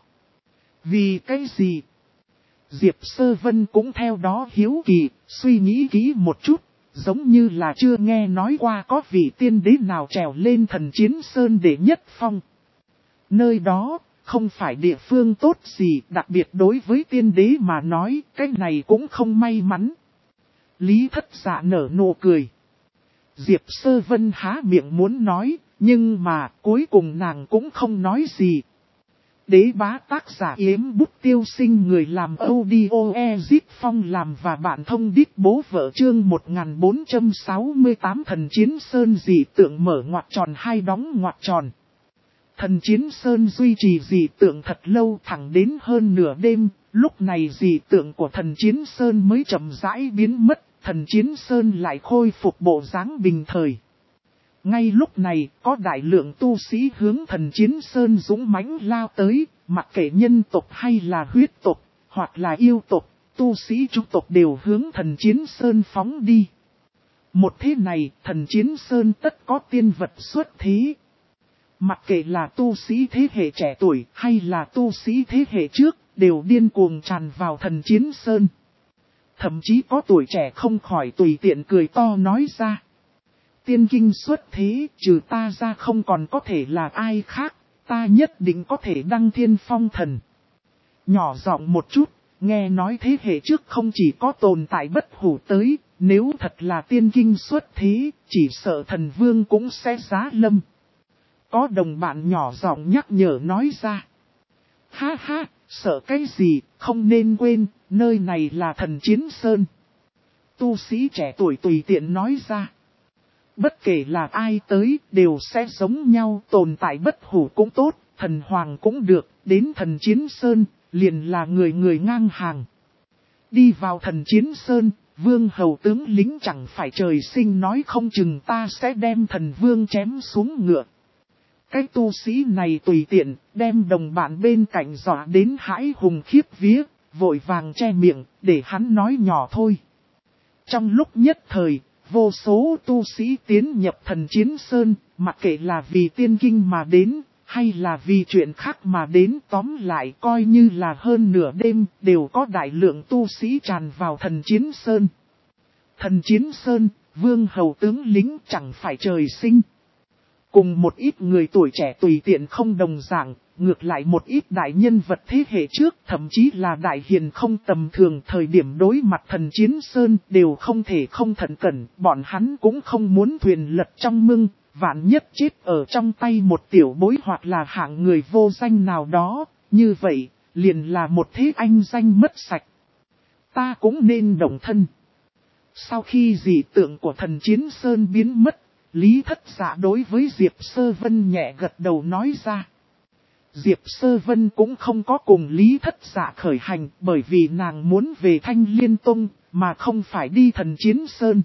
Speaker 1: Vì cái gì? Diệp Sơ Vân cũng theo đó hiếu kỳ, suy nghĩ kỹ một chút, giống như là chưa nghe nói qua có vị tiên đế nào trèo lên Thần Chiến Sơn đệ nhất phong. Nơi đó, không phải địa phương tốt gì, đặc biệt đối với tiên đế mà nói, cái này cũng không may mắn. Lý Thất Dạ nở nụ cười. Diệp Sơ Vân há miệng muốn nói, nhưng mà cuối cùng nàng cũng không nói gì. Đế bá tác giả Yếm Bút Tiêu Sinh, người làm audio Ezip Phong làm và bạn thông đít bố vợ chương 1468 Thần Chiến Sơn dị tượng mở ngoặc tròn hai đóng ngoặc tròn. Thần Chiến Sơn duy trì dị tượng thật lâu, thẳng đến hơn nửa đêm, lúc này dị tượng của Thần Chiến Sơn mới chậm rãi biến mất, Thần Chiến Sơn lại khôi phục bộ dáng bình thời. Ngay lúc này, có đại lượng tu sĩ hướng Thần Chiến Sơn dũng mãnh lao tới, mặc kệ nhân tộc hay là huyết tộc, hoặc là yêu tộc, tu sĩ chủng tộc đều hướng Thần Chiến Sơn phóng đi. Một thế này, Thần Chiến Sơn tất có tiên vật xuất thế. Mặc kệ là tu sĩ thế hệ trẻ tuổi hay là tu sĩ thế hệ trước, đều điên cuồng tràn vào Thần Chiến Sơn. Thậm chí có tuổi trẻ không khỏi tùy tiện cười to nói ra. Tiên kinh xuất thế, trừ ta ra không còn có thể là ai khác, ta nhất định có thể đăng thiên phong thần. Nhỏ giọng một chút, nghe nói thế hệ trước không chỉ có tồn tại bất hủ tới, nếu thật là tiên kinh xuất thế, chỉ sợ thần vương cũng sẽ giá lâm. Có đồng bạn nhỏ giọng nhắc nhở nói ra. Ha ha, sợ cái gì, không nên quên, nơi này là thần chiến sơn. Tu sĩ trẻ tuổi tùy tiện nói ra. Bất kể là ai tới, đều sẽ giống nhau, tồn tại bất hủ cũng tốt, thần hoàng cũng được, đến thần chiến sơn, liền là người người ngang hàng. Đi vào thần chiến sơn, vương hầu tướng lính chẳng phải trời sinh nói không chừng ta sẽ đem thần vương chém xuống ngựa. Cái tu sĩ này tùy tiện, đem đồng bạn bên cạnh dọa đến hãi hùng khiếp vía, vội vàng che miệng, để hắn nói nhỏ thôi. Trong lúc nhất thời, vô số tu sĩ tiến nhập thần chiến sơn, mặc kệ là vì tiên kinh mà đến, hay là vì chuyện khác mà đến, tóm lại coi như là hơn nửa đêm, đều có đại lượng tu sĩ tràn vào thần chiến sơn. Thần chiến sơn, vương hầu tướng lính chẳng phải trời sinh. Cùng một ít người tuổi trẻ tùy tiện không đồng dạng, ngược lại một ít đại nhân vật thế hệ trước, thậm chí là đại hiền không tầm thường, thời điểm đối mặt thần chiến sơn đều không thể không thận cẩn, bọn hắn cũng không muốn thuyền lật trong mưng, vạn nhất chết ở trong tay một tiểu bối hoặc là hạng người vô danh nào đó, như vậy, liền là một thế anh danh mất sạch. Ta cũng nên động thân. Sau khi dị tượng của thần chiến sơn biến mất, Lý Thất Dạ đối với Diệp Sơ Vân nhẹ gật đầu nói ra. Diệp Sơ Vân cũng không có cùng Lý Thất Dạ khởi hành, bởi vì nàng muốn về Thanh Liên Tông, mà không phải đi thần chiến sơn.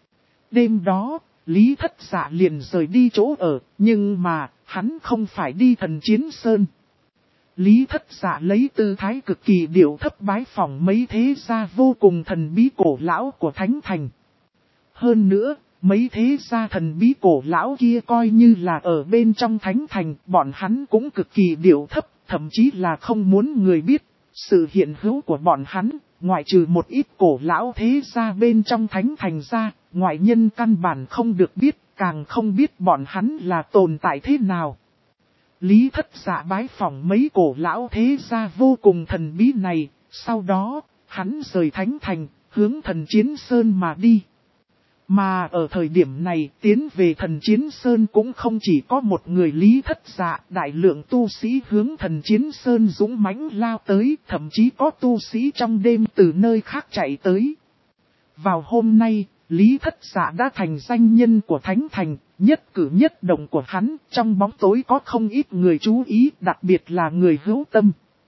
Speaker 1: Đêm đó, Lý Thất Dạ liền rời đi chỗ ở, nhưng mà, hắn không phải đi thần chiến sơn. Lý Thất Dạ lấy tư thái cực kỳ điệu thấp bái phỏng mấy thế gia vô cùng thần bí cổ lão của Thánh Thành. Hơn nữa, mấy thế gia thần bí cổ lão kia coi như là ở bên trong Thánh Thành, bọn hắn cũng cực kỳ điệu thấp, thậm chí là không muốn người biết. Sự hiện hữu của bọn hắn, ngoại trừ một ít cổ lão thế gia bên trong Thánh Thành ra, ngoại nhân căn bản không được biết, càng không biết bọn hắn là tồn tại thế nào. Lý Thất Dạ bái phỏng mấy cổ lão thế gia vô cùng thần bí này, sau đó, hắn rời Thánh Thành, hướng thần chiến sơn mà đi. Mà ở thời điểm này, tiến về thần chiến sơn cũng không chỉ có một người Lý Thất Dạ, đại lượng tu sĩ hướng thần chiến sơn dũng mãnh lao tới, thậm chí có tu sĩ trong đêm từ nơi khác chạy tới. Vào hôm nay, Lý Thất Dạ đã thành danh nhân của Thánh Thành, nhất cử nhất động của hắn, trong bóng tối có không ít người chú ý, đặc biệt là người hữu tâm.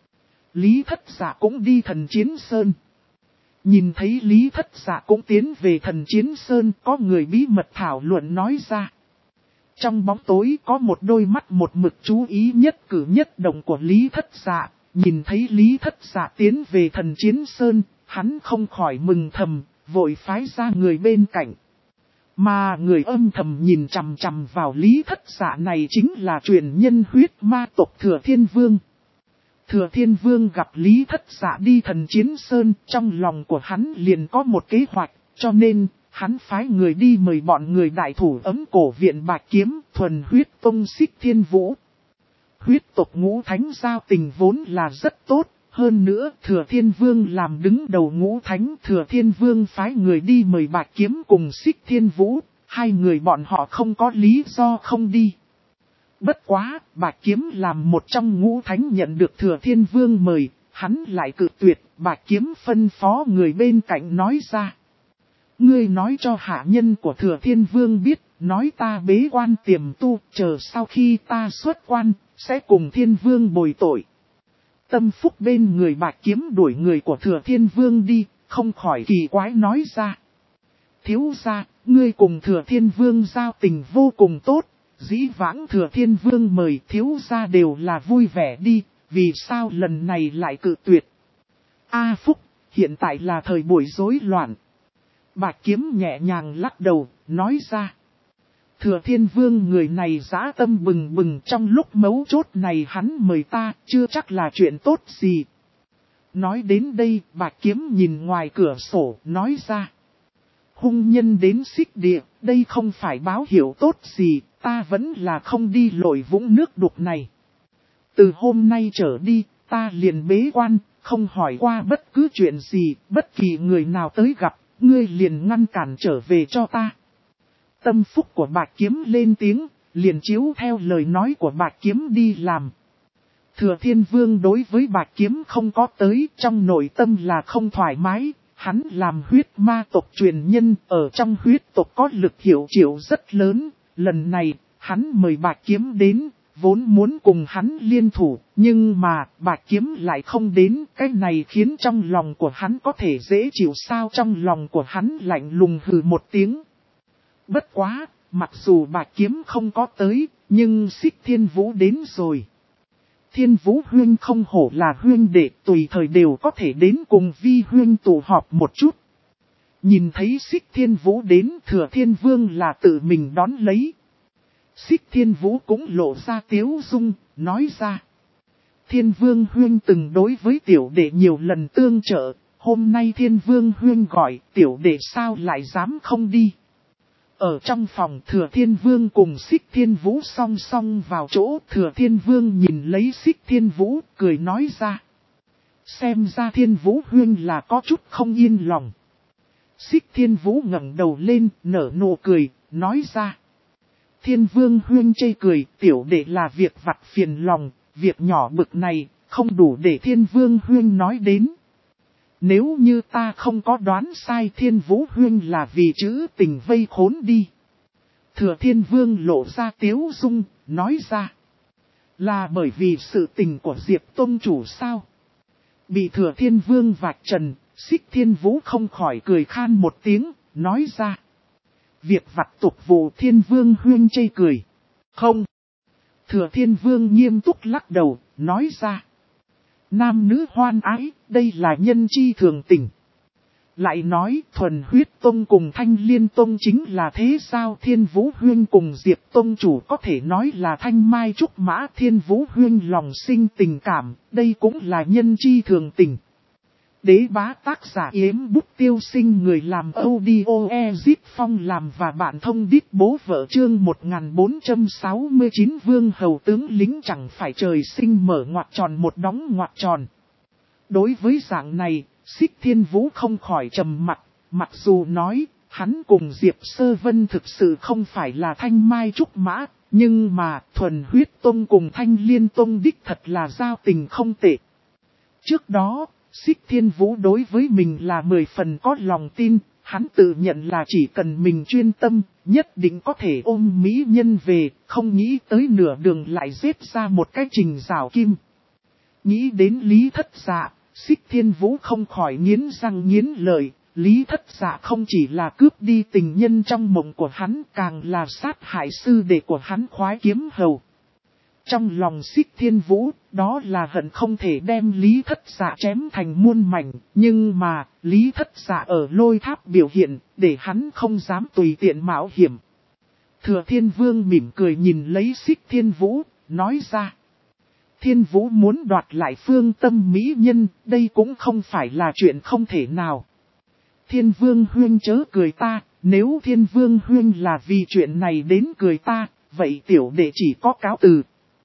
Speaker 1: Lý Thất Dạ cũng đi thần chiến sơn. Nhìn thấy Lý Thất Dạ cũng tiến về thần chiến sơn, có người bí mật thảo luận nói ra. Trong bóng tối có một đôi mắt một mực chú ý nhất cử nhất động của Lý Thất Dạ, nhìn thấy Lý Thất Dạ tiến về thần chiến sơn, hắn không khỏi mừng thầm, vội phái ra người bên cạnh. Mà người âm thầm nhìn chằm chằm vào Lý Thất Dạ này chính là truyền nhân huyết ma tộc Thừa Thiên Vương. Thừa Thiên Vương gặp Lý Thất Dạ đi thần chiến sơn, trong lòng của hắn liền có một kế hoạch, cho nên, hắn phái người đi mời bọn người đại thủ ấm cổ viện Bạch Kiếm, thuần huyết tông Xích Thiên Vũ. Huyết tộc Ngũ Thánh giao tình vốn là rất tốt, hơn nữa Thừa Thiên Vương làm đứng đầu Ngũ Thánh, Thừa Thiên Vương phái người đi mời Bạch Kiếm cùng Xích Thiên Vũ, hai người bọn họ không có lý do không đi. Bất quá, Bạch Kiếm làm một trong Ngũ Thánh nhận được Thừa Thiên Vương mời, hắn lại cự tuyệt, Bạch Kiếm phân phó người bên cạnh nói ra. Ngươi nói cho hạ nhân của Thừa Thiên Vương biết, nói ta bế quan tiềm tu, chờ sau khi ta xuất quan, sẽ cùng Thiên Vương bồi tội. Tâm phúc bên người Bạch Kiếm đuổi người của Thừa Thiên Vương đi, không khỏi kỳ quái nói ra. Thiếu gia, ngươi cùng Thừa Thiên Vương giao tình vô cùng tốt. Dĩ vãng Thừa Thiên Vương mời thiếu gia đều là vui vẻ đi, vì sao lần này lại cự tuyệt? A Phúc, hiện tại là thời buổi rối loạn. Bạch Kiếm nhẹ nhàng lắc đầu, nói ra. Thừa Thiên Vương người này dã tâm bừng bừng, trong lúc mấu chốt này hắn mời ta, chưa chắc là chuyện tốt gì. Nói đến đây, Bạch Kiếm nhìn ngoài cửa sổ, nói ra. Hung nhân đến Xích Địa, đây không phải báo hiệu tốt gì, ta vẫn là không đi lội vũng nước đục này. Từ hôm nay trở đi, ta liền bế quan, không hỏi qua bất cứ chuyện gì, bất kỳ người nào tới gặp, ngươi liền ngăn cản trở về cho ta. Tâm phúc của Bạch Kiếm lên tiếng, liền chiếu theo lời nói của Bạch Kiếm đi làm. Thừa Thiên Vương đối với Bạch Kiếm không có tới, trong nội tâm là không thoải mái. Hắn làm huyết ma tộc truyền nhân, ở trong huyết tộc có lực hiệu triệu rất lớn. Lần này, hắn mời Bạch Kiếm đến, vốn muốn cùng hắn liên thủ, nhưng mà Bạch Kiếm lại không đến. Cái này khiến trong lòng của hắn có thể dễ chịu sao, trong lòng của hắn lạnh lùng hừ một tiếng. Bất quá, mặc dù Bạch Kiếm không có tới, nhưng Xích Thiên Vũ đến rồi. Thiên Vũ Huyên không hổ là huyên đệ, tùy thời đều có thể đến cùng Vi Huyên tụ họp một chút. Nhìn thấy Xích Thiên Vũ đến, Thừa Thiên Vương là tự mình đón lấy. Xích Thiên Vũ cũng lộ ra tiếu dung, nói ra. Thiên Vương Huyên từng đối với tiểu đệ nhiều lần tương trợ, hôm nay Thiên Vương Huyên gọi, tiểu đệ sao lại dám không đi. Ở trong phòng Thừa Thiên Vương cùng Xích Thiên Vũ song song vào chỗ, Thừa Thiên Vương nhìn lấy Xích Thiên Vũ, cười nói ra. Xem ra Thiên Vũ Huyên là có chút không yên lòng. Xích Thiên Vũ ngẩng đầu lên, nở nụ cười, nói ra. Thiên Vương Huyên chê cười, tiểu đệ là việc vặt phiền lòng, việc nhỏ bực này, không đủ để Thiên Vương Huyên nói đến. Nếu như ta không có đoán sai, Thiên Vũ Huyên là vì chữ tình vây khốn đi. Thừa Thiên Vương lộ ra tiếu dung, nói ra. Là bởi vì sự tình của Diệp Tông Chủ sao? Bị Thừa Thiên Vương vạch trần, Xích Thiên Vũ không khỏi cười khan một tiếng, nói ra. Việc vặt tục vụ Thiên Vương Huyên chê cười. Không. Thừa Thiên Vương nghiêm túc lắc đầu, nói ra. Nam nữ hoan ái, đây là nhân chi thường tình. Lại nói thuần huyết tông cùng Thanh Liên tông chính là thế sao, Thiên Vũ Huyên cùng Diệp tông chủ có thể nói là thanh mai trúc mã, Thiên Vũ Huyên lòng sinh tình cảm, đây cũng là nhân chi thường tình. Đế bá tác giả Yếm Bút Tiêu Sinh, người làm audio Ezip Phong làm và bạn thông đít bố vợ, chương 1469 Vương Hầu tướng lính chẳng phải trời sinh mở ngoặc tròn một đóng ngoặc tròn. Đối với dạng này, Xích Thiên Vũ không khỏi trầm mặt, mặc dù nói, hắn cùng Diệp Sơ Vân thực sự không phải là thanh mai trúc mã, nhưng mà thuần huyết tông cùng Thanh Liên tông đích thật là giao tình không tệ. Trước đó, Xích Thiên Vũ đối với mình là 10 phần có lòng tin, hắn tự nhận là chỉ cần mình chuyên tâm, nhất định có thể ôm mỹ nhân về, không nghĩ tới nửa đường lại giết ra một cái Trình Giảo Kim. Nghĩ đến Lý Thất Dạ, Xích Thiên Vũ không khỏi nghiến răng nghiến lợi, Lý Thất Dạ không chỉ là cướp đi tình nhân trong mộng của hắn, càng là sát hại sư đệ của hắn Khoái Kiếm Hầu. Trong lòng Xích Thiên Vũ, đó là hận không thể đem Lý Thất Dạ chém thành muôn mảnh, nhưng mà, Lý Thất Dạ ở Lôi Tháp biểu hiện, để hắn không dám tùy tiện mạo hiểm. Thừa Thiên Vương mỉm cười nhìn lấy Xích Thiên Vũ, nói ra. Thiên Vũ muốn đoạt lại phương tâm mỹ nhân, đây cũng không phải là chuyện không thể nào. Thiên Vương Huyên chớ cười ta, nếu Thiên Vương Huyên là vì chuyện này đến cười ta, vậy tiểu đệ chỉ có cáo từ.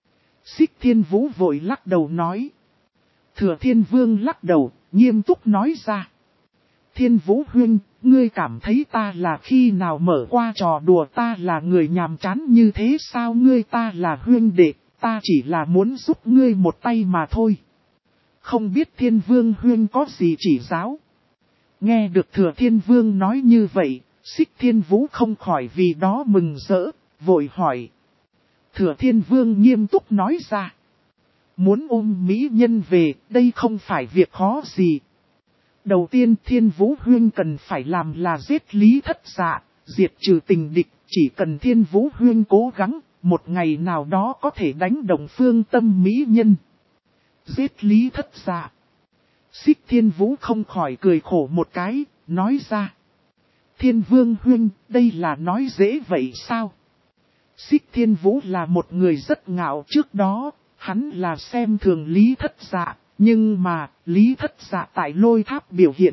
Speaker 1: Xích Thiên Vũ vội lắc đầu nói. Thừa Thiên Vương lắc đầu, nghiêm túc nói ra. Thiên Vũ Huyên, ngươi cảm thấy ta là khi nào mở qua trò đùa, ta là người nhàm chán như thế sao, ngươi ta là huyên đệ, ta chỉ là muốn giúp ngươi một tay mà thôi. Không biết Thiên Vương Huyên có gì chỉ giáo. Nghe được Thừa Thiên Vương nói như vậy, Xích Thiên Vũ không khỏi vì đó mừng rỡ, vội hỏi. Thừa Thiên Vương nghiêm túc nói ra. Muốn ôm mỹ nhân về, đây không phải việc khó gì. Đầu tiên Thiên Vũ Huyên cần phải làm là giết Lý Thất Dạ, diệt trừ tình địch, chỉ cần Thiên Vũ Huyên cố gắng, một ngày nào đó có thể đánh động phương tâm mỹ nhân. Giết Lý Thất Dạ. Xích Thiên Vũ không khỏi cười khổ một cái, nói ra. Thiên Vương Huyên, đây là nói dễ vậy sao? Xích Thiên Vũ là một người rất ngạo, trước đó, hắn là xem thường Lý Thất Dạ, nhưng mà, Lý Thất Dạ tại Lôi Tháp biểu hiện.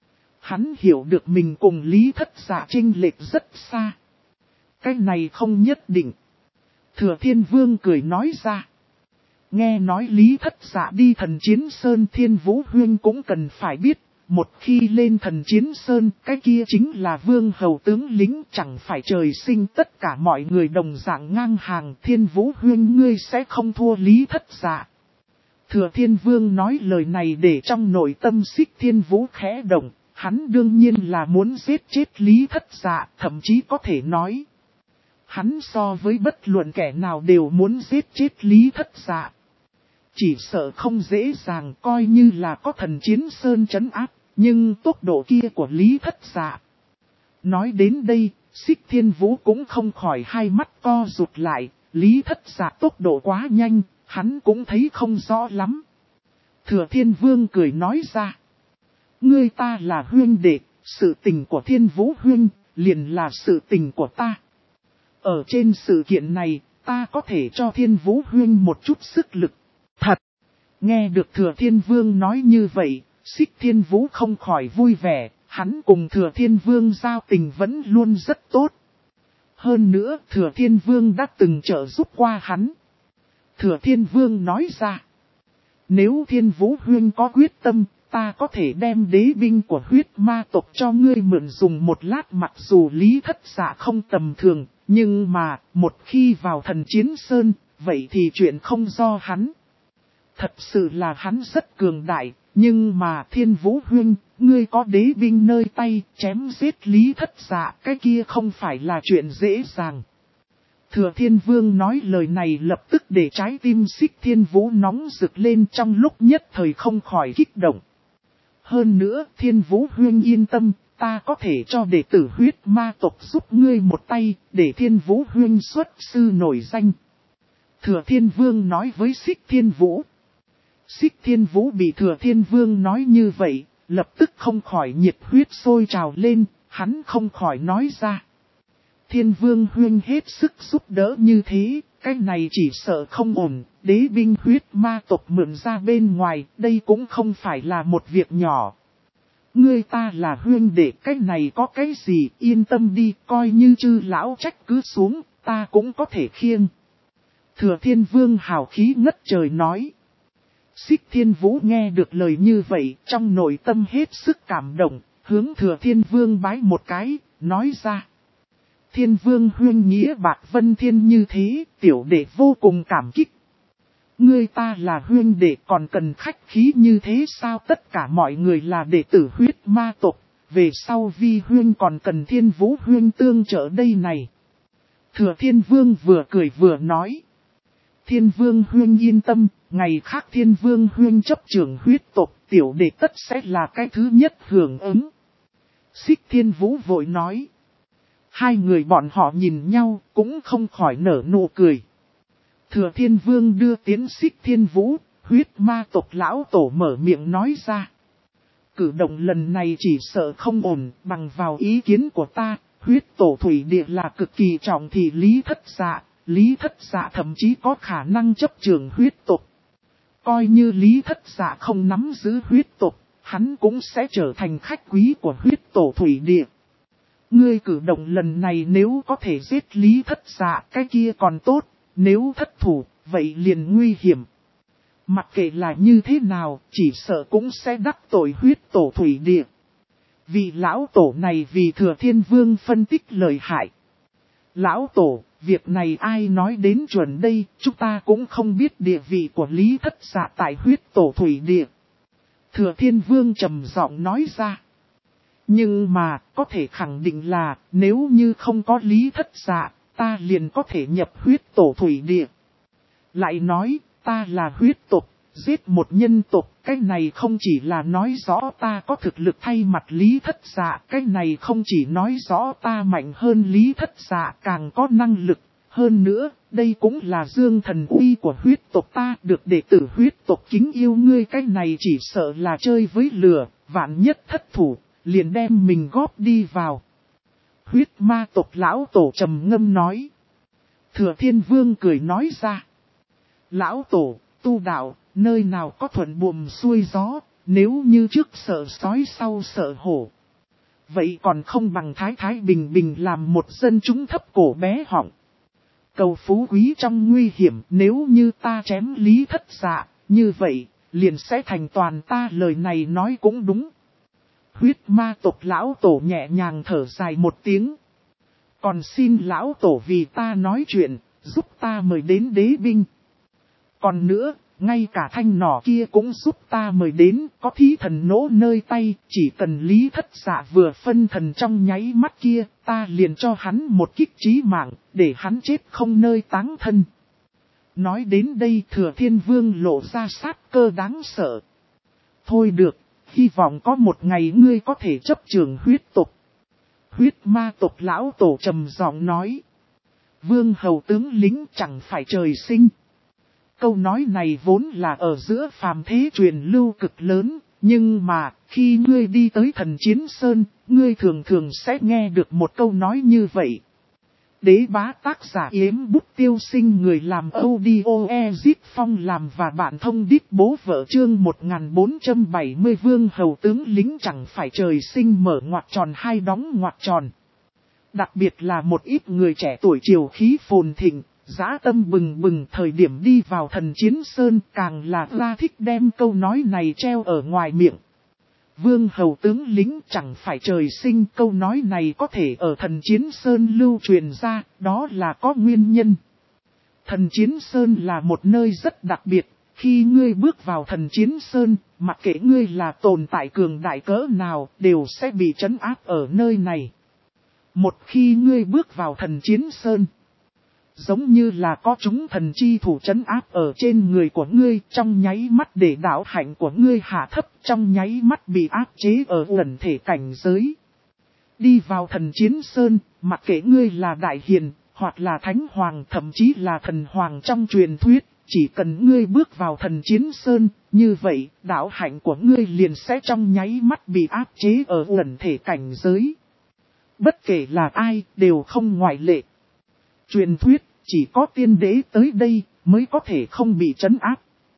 Speaker 1: Hắn hiểu được mình cùng Lý Thất Dạ chênh lệch rất xa. Cái này không nhất định. Thừa Thiên Vương cười nói ra. Nghe nói Lý Thất Dạ đi Thần Chiến Sơn, Thiên Vũ Huyên cũng cần phải biết. Một khi lên Thần Chiến Sơn, cái kia chính là vương hầu tướng lính, chẳng phải trời sinh tất cả mọi người đồng dạng ngang hàng. Thiên Vũ Huyên ngươi sẽ không thua Lý Thất Dạ. Thừa Thiên Vương nói lời này để trong nội tâm Xích Thiên Vũ khẽ động, hắn đương nhiên là muốn giết chết Lý Thất Dạ, thậm chí có thể nói. Hắn so với bất luận kẻ nào đều muốn giết chết Lý Thất Dạ. Chỉ sợ không dễ dàng, coi như là có Thần Chiến Sơn trấn áp, nhưng tốc độ kia của Lý Thất Dạ. Nói đến đây, Xích Thiên Vũ cũng không khỏi hai mắt co rụt lại, Lý Thất Dạ tốc độ quá nhanh, hắn cũng thấy không rõ lắm. Thừa Thiên Vương cười nói ra. Ngươi ta là huynh đệ, sự tình của Thiên Vũ huynh, liền là sự tình của ta. Ở trên sự kiện này, ta có thể cho Thiên Vũ huynh một chút sức lực. Thật! Nghe được Thừa Thiên Vương nói như vậy, Xích Thiên Vũ không khỏi vui vẻ, hắn cùng Thừa Thiên Vương giao tình vẫn luôn rất tốt. Hơn nữa, Thừa Thiên Vương đã từng trợ giúp qua hắn. Thừa Thiên Vương nói ra. Nếu Thiên Vũ huynh có quyết tâm, ta có thể đem đế binh của huyết ma tộc cho ngươi mượn dùng một lát, mặc dù Lý Thất Dạ không tầm thường, nhưng mà, một khi vào Thần Chiến Sơn, vậy thì chuyện không do hắn. Thật sự là hắn rất cường đại, nhưng mà Thiên Vũ huynh, ngươi có đế binh nơi tay, chém giết Lý Thất Dạ, cái kia không phải là chuyện dễ dàng. Thừa Thiên Vương nói lời này lập tức để trái tim Xích Thiên Vũ nóng rực lên, trong lúc nhất thời không khỏi kích động. Hơn nữa, Thiên Vũ huynh yên tâm, ta có thể cho đệ tử huyết ma tộc giúp ngươi một tay, để Thiên Vũ huynh xuất sư nổi danh. Thừa Thiên Vương nói với Xích Thiên Vũ. Xích Thiên Vũ bị Thừa Thiên Vương nói như vậy, lập tức không khỏi nhiệt huyết sôi trào lên, hắn không khỏi nói ra. Thiên Vương huynh hết sức giúp đỡ như thế, cái này chỉ sợ không ổn, đế binh huyết ma tộc mượn ra bên ngoài, đây cũng không phải là một việc nhỏ. Ngươi ta là huynh đệ, cái này có cái gì, yên tâm đi, coi như chư lão trách cứ xuống, ta cũng có thể khiêng. Thừa Thiên Vương hào khí ngất trời nói. Xích Thiên Vũ nghe được lời như vậy, trong nội tâm hết sức cảm động, hướng Thừa Thiên Vương bái một cái, nói ra. Thiên Vương huynh nghĩa bạc vân thiên như thế, tiểu đệ vô cùng cảm kích. Ngươi ta là huynh đệ còn cần khách khí như thế sao? Tất cả mọi người là đệ tử huyết ma tộc, về sau vi huynh còn cần Thiên Vũ huynh tương trợ đây này. Thừa Thiên Vương vừa cười vừa nói. Thiên Vương huynh yên tâm, ngày khác Thiên Vương huynh chấp trưởng huyết tộc, tiểu đệ tất sẽ là cái thứ nhất hưởng ứng. Xích Thiên Vũ vội nói. Hai người bọn họ nhìn nhau cũng không khỏi nở nụ cười. Thừa Thiên Vương đưa tiến Xích Thiên Vũ, huyết ma tộc lão tổ mở miệng nói ra. Cử động lần này chỉ sợ không ổn, bằng vào ý kiến của ta, huyết tổ thủy địa là cực kỳ trọng thì Lý Thất Dạ thậm chí có khả năng chấp trưởng huyết tộc. Coi như Lý Thất Dạ không nắm giữ huyết tộc, hắn cũng sẽ trở thành khách quý của huyết tổ thủy địa. Ngươi cử động lần này nếu có thể giết Lý Thất Dạ cái kia còn tốt, nếu thất thủ, vậy liền nguy hiểm. Mặc kệ là như thế nào, chỉ sợ cũng sẽ đắc tội huyết tổ thủy địa. Vị lão tổ này vì Thừa Thiên Vương phân tích lời hại. Lão tổ, việc này ai nói đến chuẩn đây, chúng ta cũng không biết địa vị của Lý Thất Dạ tại huyết tổ thủy địa. Thừa Thiên Vương trầm giọng nói ra. Nhưng mà, có thể khẳng định là, nếu như không có Lý Thất Dạ, ta liền có thể nhập huyết tổ thủy địa. Lại nói, ta là huyết tộc, giết một nhân tộc, cái này không chỉ là nói rõ ta có thực lực thay mặt Lý Thất Dạ, cái này không chỉ nói rõ ta mạnh hơn Lý Thất Dạ, càng có năng lực. Hơn nữa, đây cũng là dương thần uy của huyết tộc ta, được đệ tử huyết tộc kính yêu ngươi, cái này chỉ sợ là chơi với lửa, vạn nhất thất thủ, liền đem mình góp đi vào. Huyết ma tộc lão tổ trầm ngâm nói. Thừa Thiên Vương cười nói ra. Lão tổ, tu đạo, nơi nào có thuận buồm xuôi gió, nếu như trước sợ sói sau sợ hổ. Vậy còn không bằng Thái Thái Bình Bình làm một dân chúng thấp cổ bé họng. Cầu phú quý trong nguy hiểm, nếu như ta chém Lý Thất Dạ, như vậy, liền sẽ thành toàn ta. Lời này nói cũng đúng. Huyết ma tộc lão tổ nhẹ nhàng thở dài một tiếng. Còn xin lão tổ vì ta nói chuyện, giúp ta mời đến đế binh. Còn nữa, ngay cả thanh nỏ kia cũng giúp ta mời đến, có thí thần nỗ nơi tay, chỉ cần Lý Thất Dạ vừa phân thần trong nháy mắt kia, ta liền cho hắn một kích chí mạng, để hắn chết không nơi táng thân. Nói đến đây Thừa Thiên Vương lộ ra sát cơ đáng sợ. Thôi được, hy vọng có một ngày ngươi có thể chấp trường huyết tộc. Huyết ma tộc lão tổ trầm giọng nói. Vương hầu tướng lính chẳng phải trời sinh. Câu nói này vốn là ở giữa phàm thế truyền lưu cực lớn, nhưng mà khi ngươi đi tới Thần Chiến Sơn, ngươi thường thường sẽ nghe được một câu nói như vậy. Đế bá tác giả Yếm Bút Tiêu Sinh, người làm audio Ezit Phong làm và bạn thông đít bố vợ. Chương 1470 Vương hầu tướng lính chẳng phải trời sinh, mở ngoặc tròn hai đóng ngoặc tròn. Đặc biệt là một ít người trẻ tuổi triều khí phồn thịnh, dã tâm bừng bừng, thời điểm đi vào Thần Chiến Sơn càng là ra thích đem câu nói này treo ở ngoài miệng. Vương hầu tướng lính chẳng phải trời sinh, câu nói này có thể ở Thần Chiến Sơn lưu truyền ra, đó là có nguyên nhân. Thần Chiến Sơn là một nơi rất đặc biệt, khi ngươi bước vào Thần Chiến Sơn, mặc kệ ngươi là tồn tại cường đại cỡ nào, đều sẽ bị trấn áp ở nơi này. Một khi ngươi bước vào Thần Chiến Sơn, giống như là có chúng thần chi thủ trấn áp ở trên người của ngươi, trong nháy mắt để đạo hạnh của ngươi hạ thấp, trong nháy mắt bị áp chế ở ẩn thể cảnh giới. Đi vào Thần Chiến Sơn, mặc kệ ngươi là đại hiền, hoặc là thánh hoàng, thậm chí là thần hoàng trong truyền thuyết, chỉ cần ngươi bước vào Thần Chiến Sơn, như vậy, đạo hạnh của ngươi liền sẽ trong nháy mắt bị áp chế ở ẩn thể cảnh giới. Bất kể là ai, đều không ngoại lệ. Truyền thuyết, chỉ có tiên đế tới đây mới có thể không bị trấn áp.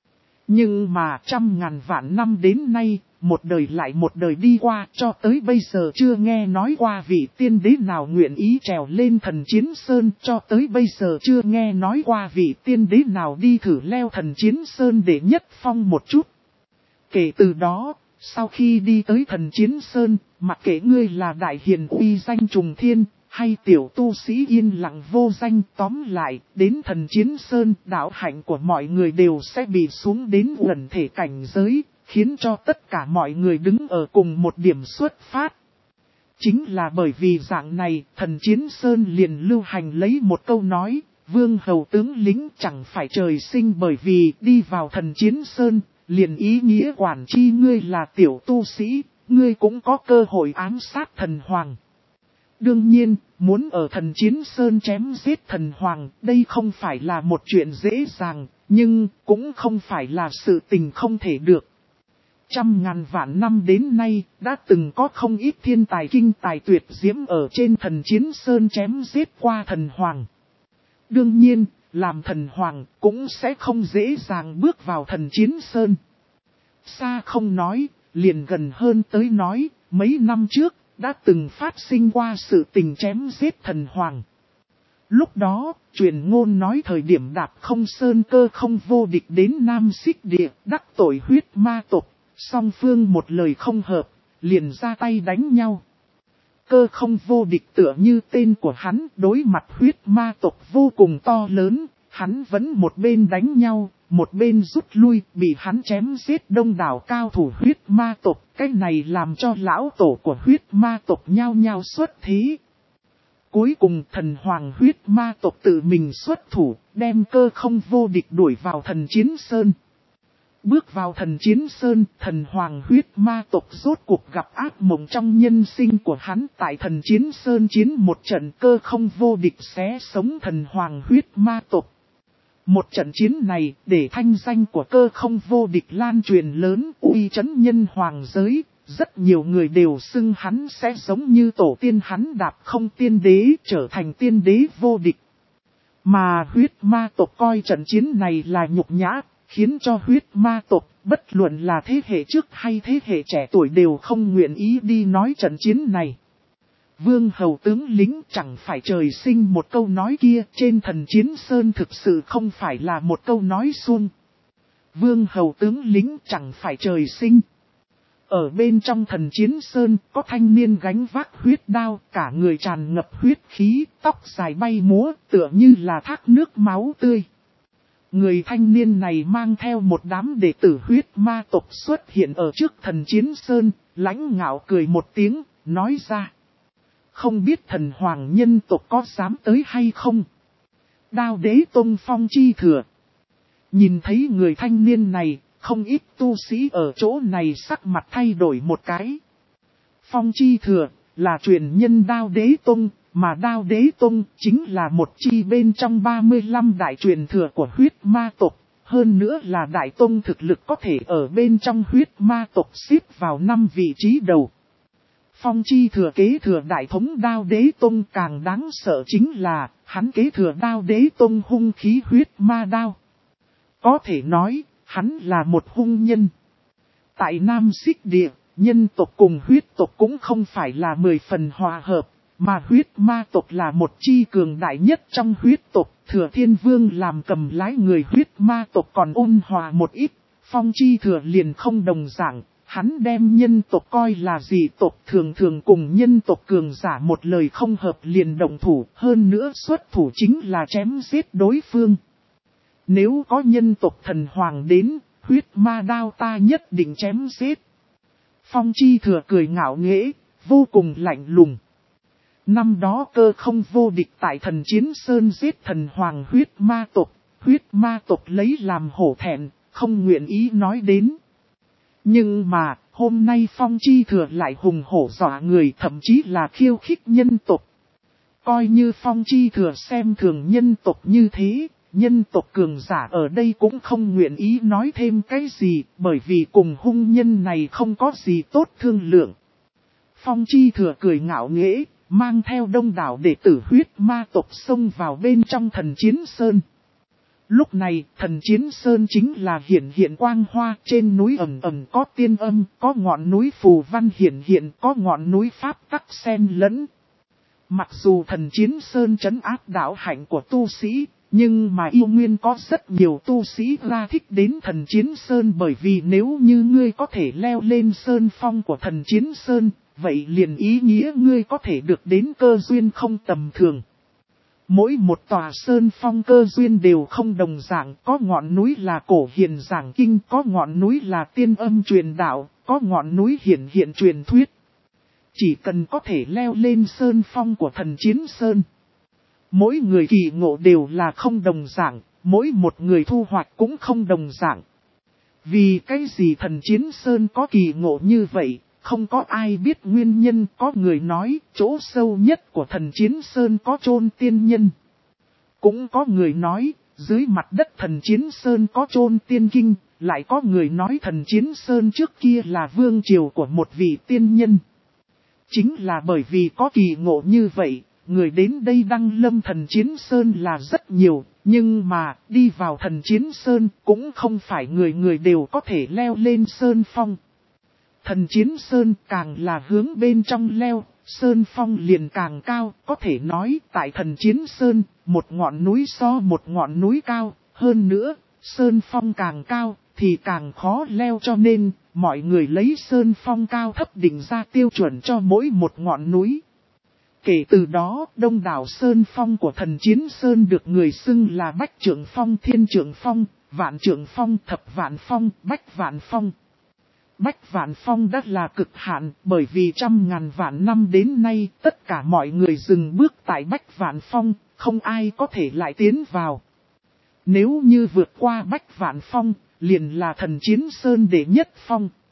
Speaker 1: Nhưng mà trăm ngàn vạn năm đến nay, một đời lại một đời đi qua, cho tới bây giờ chưa nghe nói qua vị tiên đế nào nguyện ý trèo lên Thần Chiến Sơn, cho tới bây giờ chưa nghe nói qua vị tiên đế nào đi thử leo Thần Chiến Sơn để nhất phong một chút. Kể từ đó, sau khi đi tới Thần Chiến Sơn, mặc kệ ngươi là đại hiền uy danh trùng thiên, hay tiểu tu sĩ yên lặng vô danh, tóm lại, đến Thần Chiến Sơn, đạo hạnh của mọi người đều sẽ bị xuống đến ẩn thể cảnh giới, khiến cho tất cả mọi người đứng ở cùng một điểm xuất phát. Chính là bởi vì dạng này, Thần Chiến Sơn liền lưu hành lấy một câu nói, Vương hầu tướng lính chẳng phải trời sinh, bởi vì đi vào Thần Chiến Sơn, liền ý nghĩa quản chi ngươi là tiểu tu sĩ, ngươi cũng có cơ hội ám sát thần hoàng. Đương nhiên, muốn ở Thần Chiến Sơn chém giết thần hoàng, đây không phải là một chuyện dễ dàng, nhưng cũng không phải là sự tình không thể được. Trăm ngàn vạn năm đến nay, đã từng có không ít thiên tài kinh tài tuyệt diễm ở trên Thần Chiến Sơn chém giết qua thần hoàng. Đương nhiên, làm thần hoàng cũng sẽ không dễ dàng bước vào Thần Chiến Sơn. Xa không nói, liền gần hơn tới nói, mấy năm trước, đã từng phát sinh qua sự tình chém giết thần hoàng. Lúc đó, truyền ngôn nói thời điểm Đạp Không Sơn Cơ Không vô địch đến Nam Xích Địa, đắc tội huyết ma tộc, song phương một lời không hợp, liền ra tay đánh nhau. Cơ Không vô địch tựa như tên của hắn, đối mặt huyết ma tộc vô cùng to lớn, hắn vẫn một bên đánh nhau, một bên rút lui, bị hắn chém giết đông đảo cao thủ huyết ma tộc. Cái này làm cho lão tổ của huyết ma tộc nhao nhao xuất thí. Cuối cùng thần hoàng huyết ma tộc tự mình xuất thủ, đem Cơ Không vô địch đuổi vào Thần Chiến Sơn. Bước vào Thần Chiến Sơn, thần hoàng huyết ma tộc rốt cuộc gặp ác mộng trong nhân sinh của hắn. Tại Thần Chiến Sơn chiến một trận, Cơ Không vô địch xé sống thần hoàng huyết ma tộc. Một trận chiến này, để thanh danh của Cơ Không vô địch lan truyền lớn, uy chấn nhân hoàng giới. Rất nhiều người đều xưng hắn sẽ giống như tổ tiên hắn Đạp Không tiên đế, trở thành tiên đế vô địch. Mà huyết ma tộc coi trận chiến này là nhục nhã, khiến cho huyết ma tộc, bất luận là thế hệ trước hay thế hệ trẻ tuổi đều không nguyện ý đi nói trận chiến này. Vương hầu tướng lính chẳng phải trời sinh một câu nói kia, trên thần chiến sơn thực sự không phải là một câu nói suông. Vương hầu tướng lính chẳng phải trời sinh. Ở bên trong thần chiến sơn có thanh niên gánh vác huyết đao, cả người tràn ngập huyết khí, tóc dài bay múa, tựa như là thác nước máu tươi. Người thanh niên này mang theo một đám đệ tử huyết ma tộc xuất hiện ở trước thần chiến sơn, lãnh ngạo cười một tiếng, nói ra. Không biết thần hoàng nhân tộc có dám tới hay không? Đao đế tông Phong Chi Thừa. Nhìn thấy người thanh niên này, không ít tu sĩ ở chỗ này sắc mặt thay đổi một cái. Phong Chi Thừa là truyền nhân Đao Đế Tông, mà Đao Đế Tông chính là một chi bên trong 35 đại truyền thừa của huyết ma tộc. Hơn nữa là đại tông thực lực có thể ở bên trong huyết ma tộc xếp vào 5 vị trí đầu. Phong Chi Thừa kế thừa đại thống Đao Đế Tông, càng đáng sợ chính là hắn kế thừa Đao Đế Tông hung khí huyết ma đao. Có thể nói, hắn là một hung nhân. Tại Nam Xích Địa, nhân tộc cùng huyết tộc cũng không phải là 10 phần hòa hợp, mà huyết ma tộc là một chi cường đại nhất trong huyết tộc. Thừa Thiên Vương làm cầm lái người huyết ma tộc còn ôn hòa một ít, Phong Chi Thừa liền không đồng dạng. Hắn đem nhân tộc coi là dị tộc, thường thường cùng nhân tộc cường giả một lời không hợp liền động thủ, hơn nữa xuất thủ chính là chém giết đối phương. Nếu có nhân tộc thần hoàng đến, huyết ma đao ta nhất định chém giết. Phong Chi Thừa cười ngạo nghễ, vô cùng lạnh lùng. Năm đó Cơ Không vô địch tại thần chiến sơn giết thần hoàng huyết ma tộc lấy làm hổ thẹn, không nguyện ý nói đến. Nhưng mà, hôm nay Phong Chi Thừa lại hùng hổ dọa người, thậm chí là khiêu khích nhân tộc. Coi như Phong Chi Thừa xem thường nhân tộc như thế, nhân tộc cường giả ở đây cũng không nguyện ý nói thêm cái gì, bởi vì cùng hung nhân này không có gì tốt thương lượng. Phong Chi Thừa cười ngạo nghễ, mang theo đông đảo đệ tử huyết ma tộc xông vào bên trong thần chiến sơn. Lúc này, thần chiến sơn chính là hiện quang hoa, trên núi ẩm ẩm có tiên âm, có ngọn núi phù văn hiện, có ngọn núi pháp tắc xen lẫn. Mặc dù thần chiến sơn trấn áp đạo hạnh của tu sĩ, nhưng mà yêu nguyên có rất nhiều tu sĩ ra thích đến thần chiến sơn, bởi vì nếu như ngươi có thể leo lên sơn phong của thần chiến sơn, vậy liền ý nghĩa ngươi có thể được đến cơ duyên không tầm thường. Mỗi một tòa sơn phong cơ duyên đều không đồng dạng, có ngọn núi là cổ hiền giảng kinh, có ngọn núi là tiên âm truyền đạo, có ngọn núi hiện truyền thuyết. Chỉ cần có thể leo lên sơn phong của thần chiến sơn, mỗi người kỳ ngộ đều là không đồng dạng, mỗi một người thu hoạch cũng không đồng dạng. Vì cái gì thần chiến sơn có kỳ ngộ như vậy? Không có ai biết nguyên nhân, có người nói chỗ sâu nhất của thần chiến sơn có chôn tiên nhân. Cũng có người nói dưới mặt đất thần chiến sơn có chôn tiên kinh, lại có người nói thần chiến sơn trước kia là vương triều của một vị tiên nhân. Chính là bởi vì có kỳ ngộ như vậy, người đến đây đăng lâm thần chiến sơn là rất nhiều, nhưng mà đi vào thần chiến sơn cũng không phải người người đều có thể leo lên sơn phong. Thần chiến sơn càng là hướng bên trong leo, sơn phong liền càng cao, có thể nói tại thần chiến sơn, một ngọn núi so một ngọn núi cao, hơn nữa, sơn phong càng cao thì càng khó leo, cho nên mọi người lấy sơn phong cao thấp định ra tiêu chuẩn cho mỗi một ngọn núi. Kể từ đó, đông đảo sơn phong của thần chiến sơn được người xưng là Bách Trượng Phong, Thiên Trượng Phong, Vạn Trượng Phong, Thập Vạn Phong, Bách Vạn Phong. Bách Vạn Phong đã là cực hạn, bởi vì trăm ngàn vạn năm đến nay, tất cả mọi người dừng bước tại Bách Vạn Phong, không ai có thể lại tiến vào. Nếu như vượt qua Bách Vạn Phong, liền là thần chiến sơn đệ nhất phong.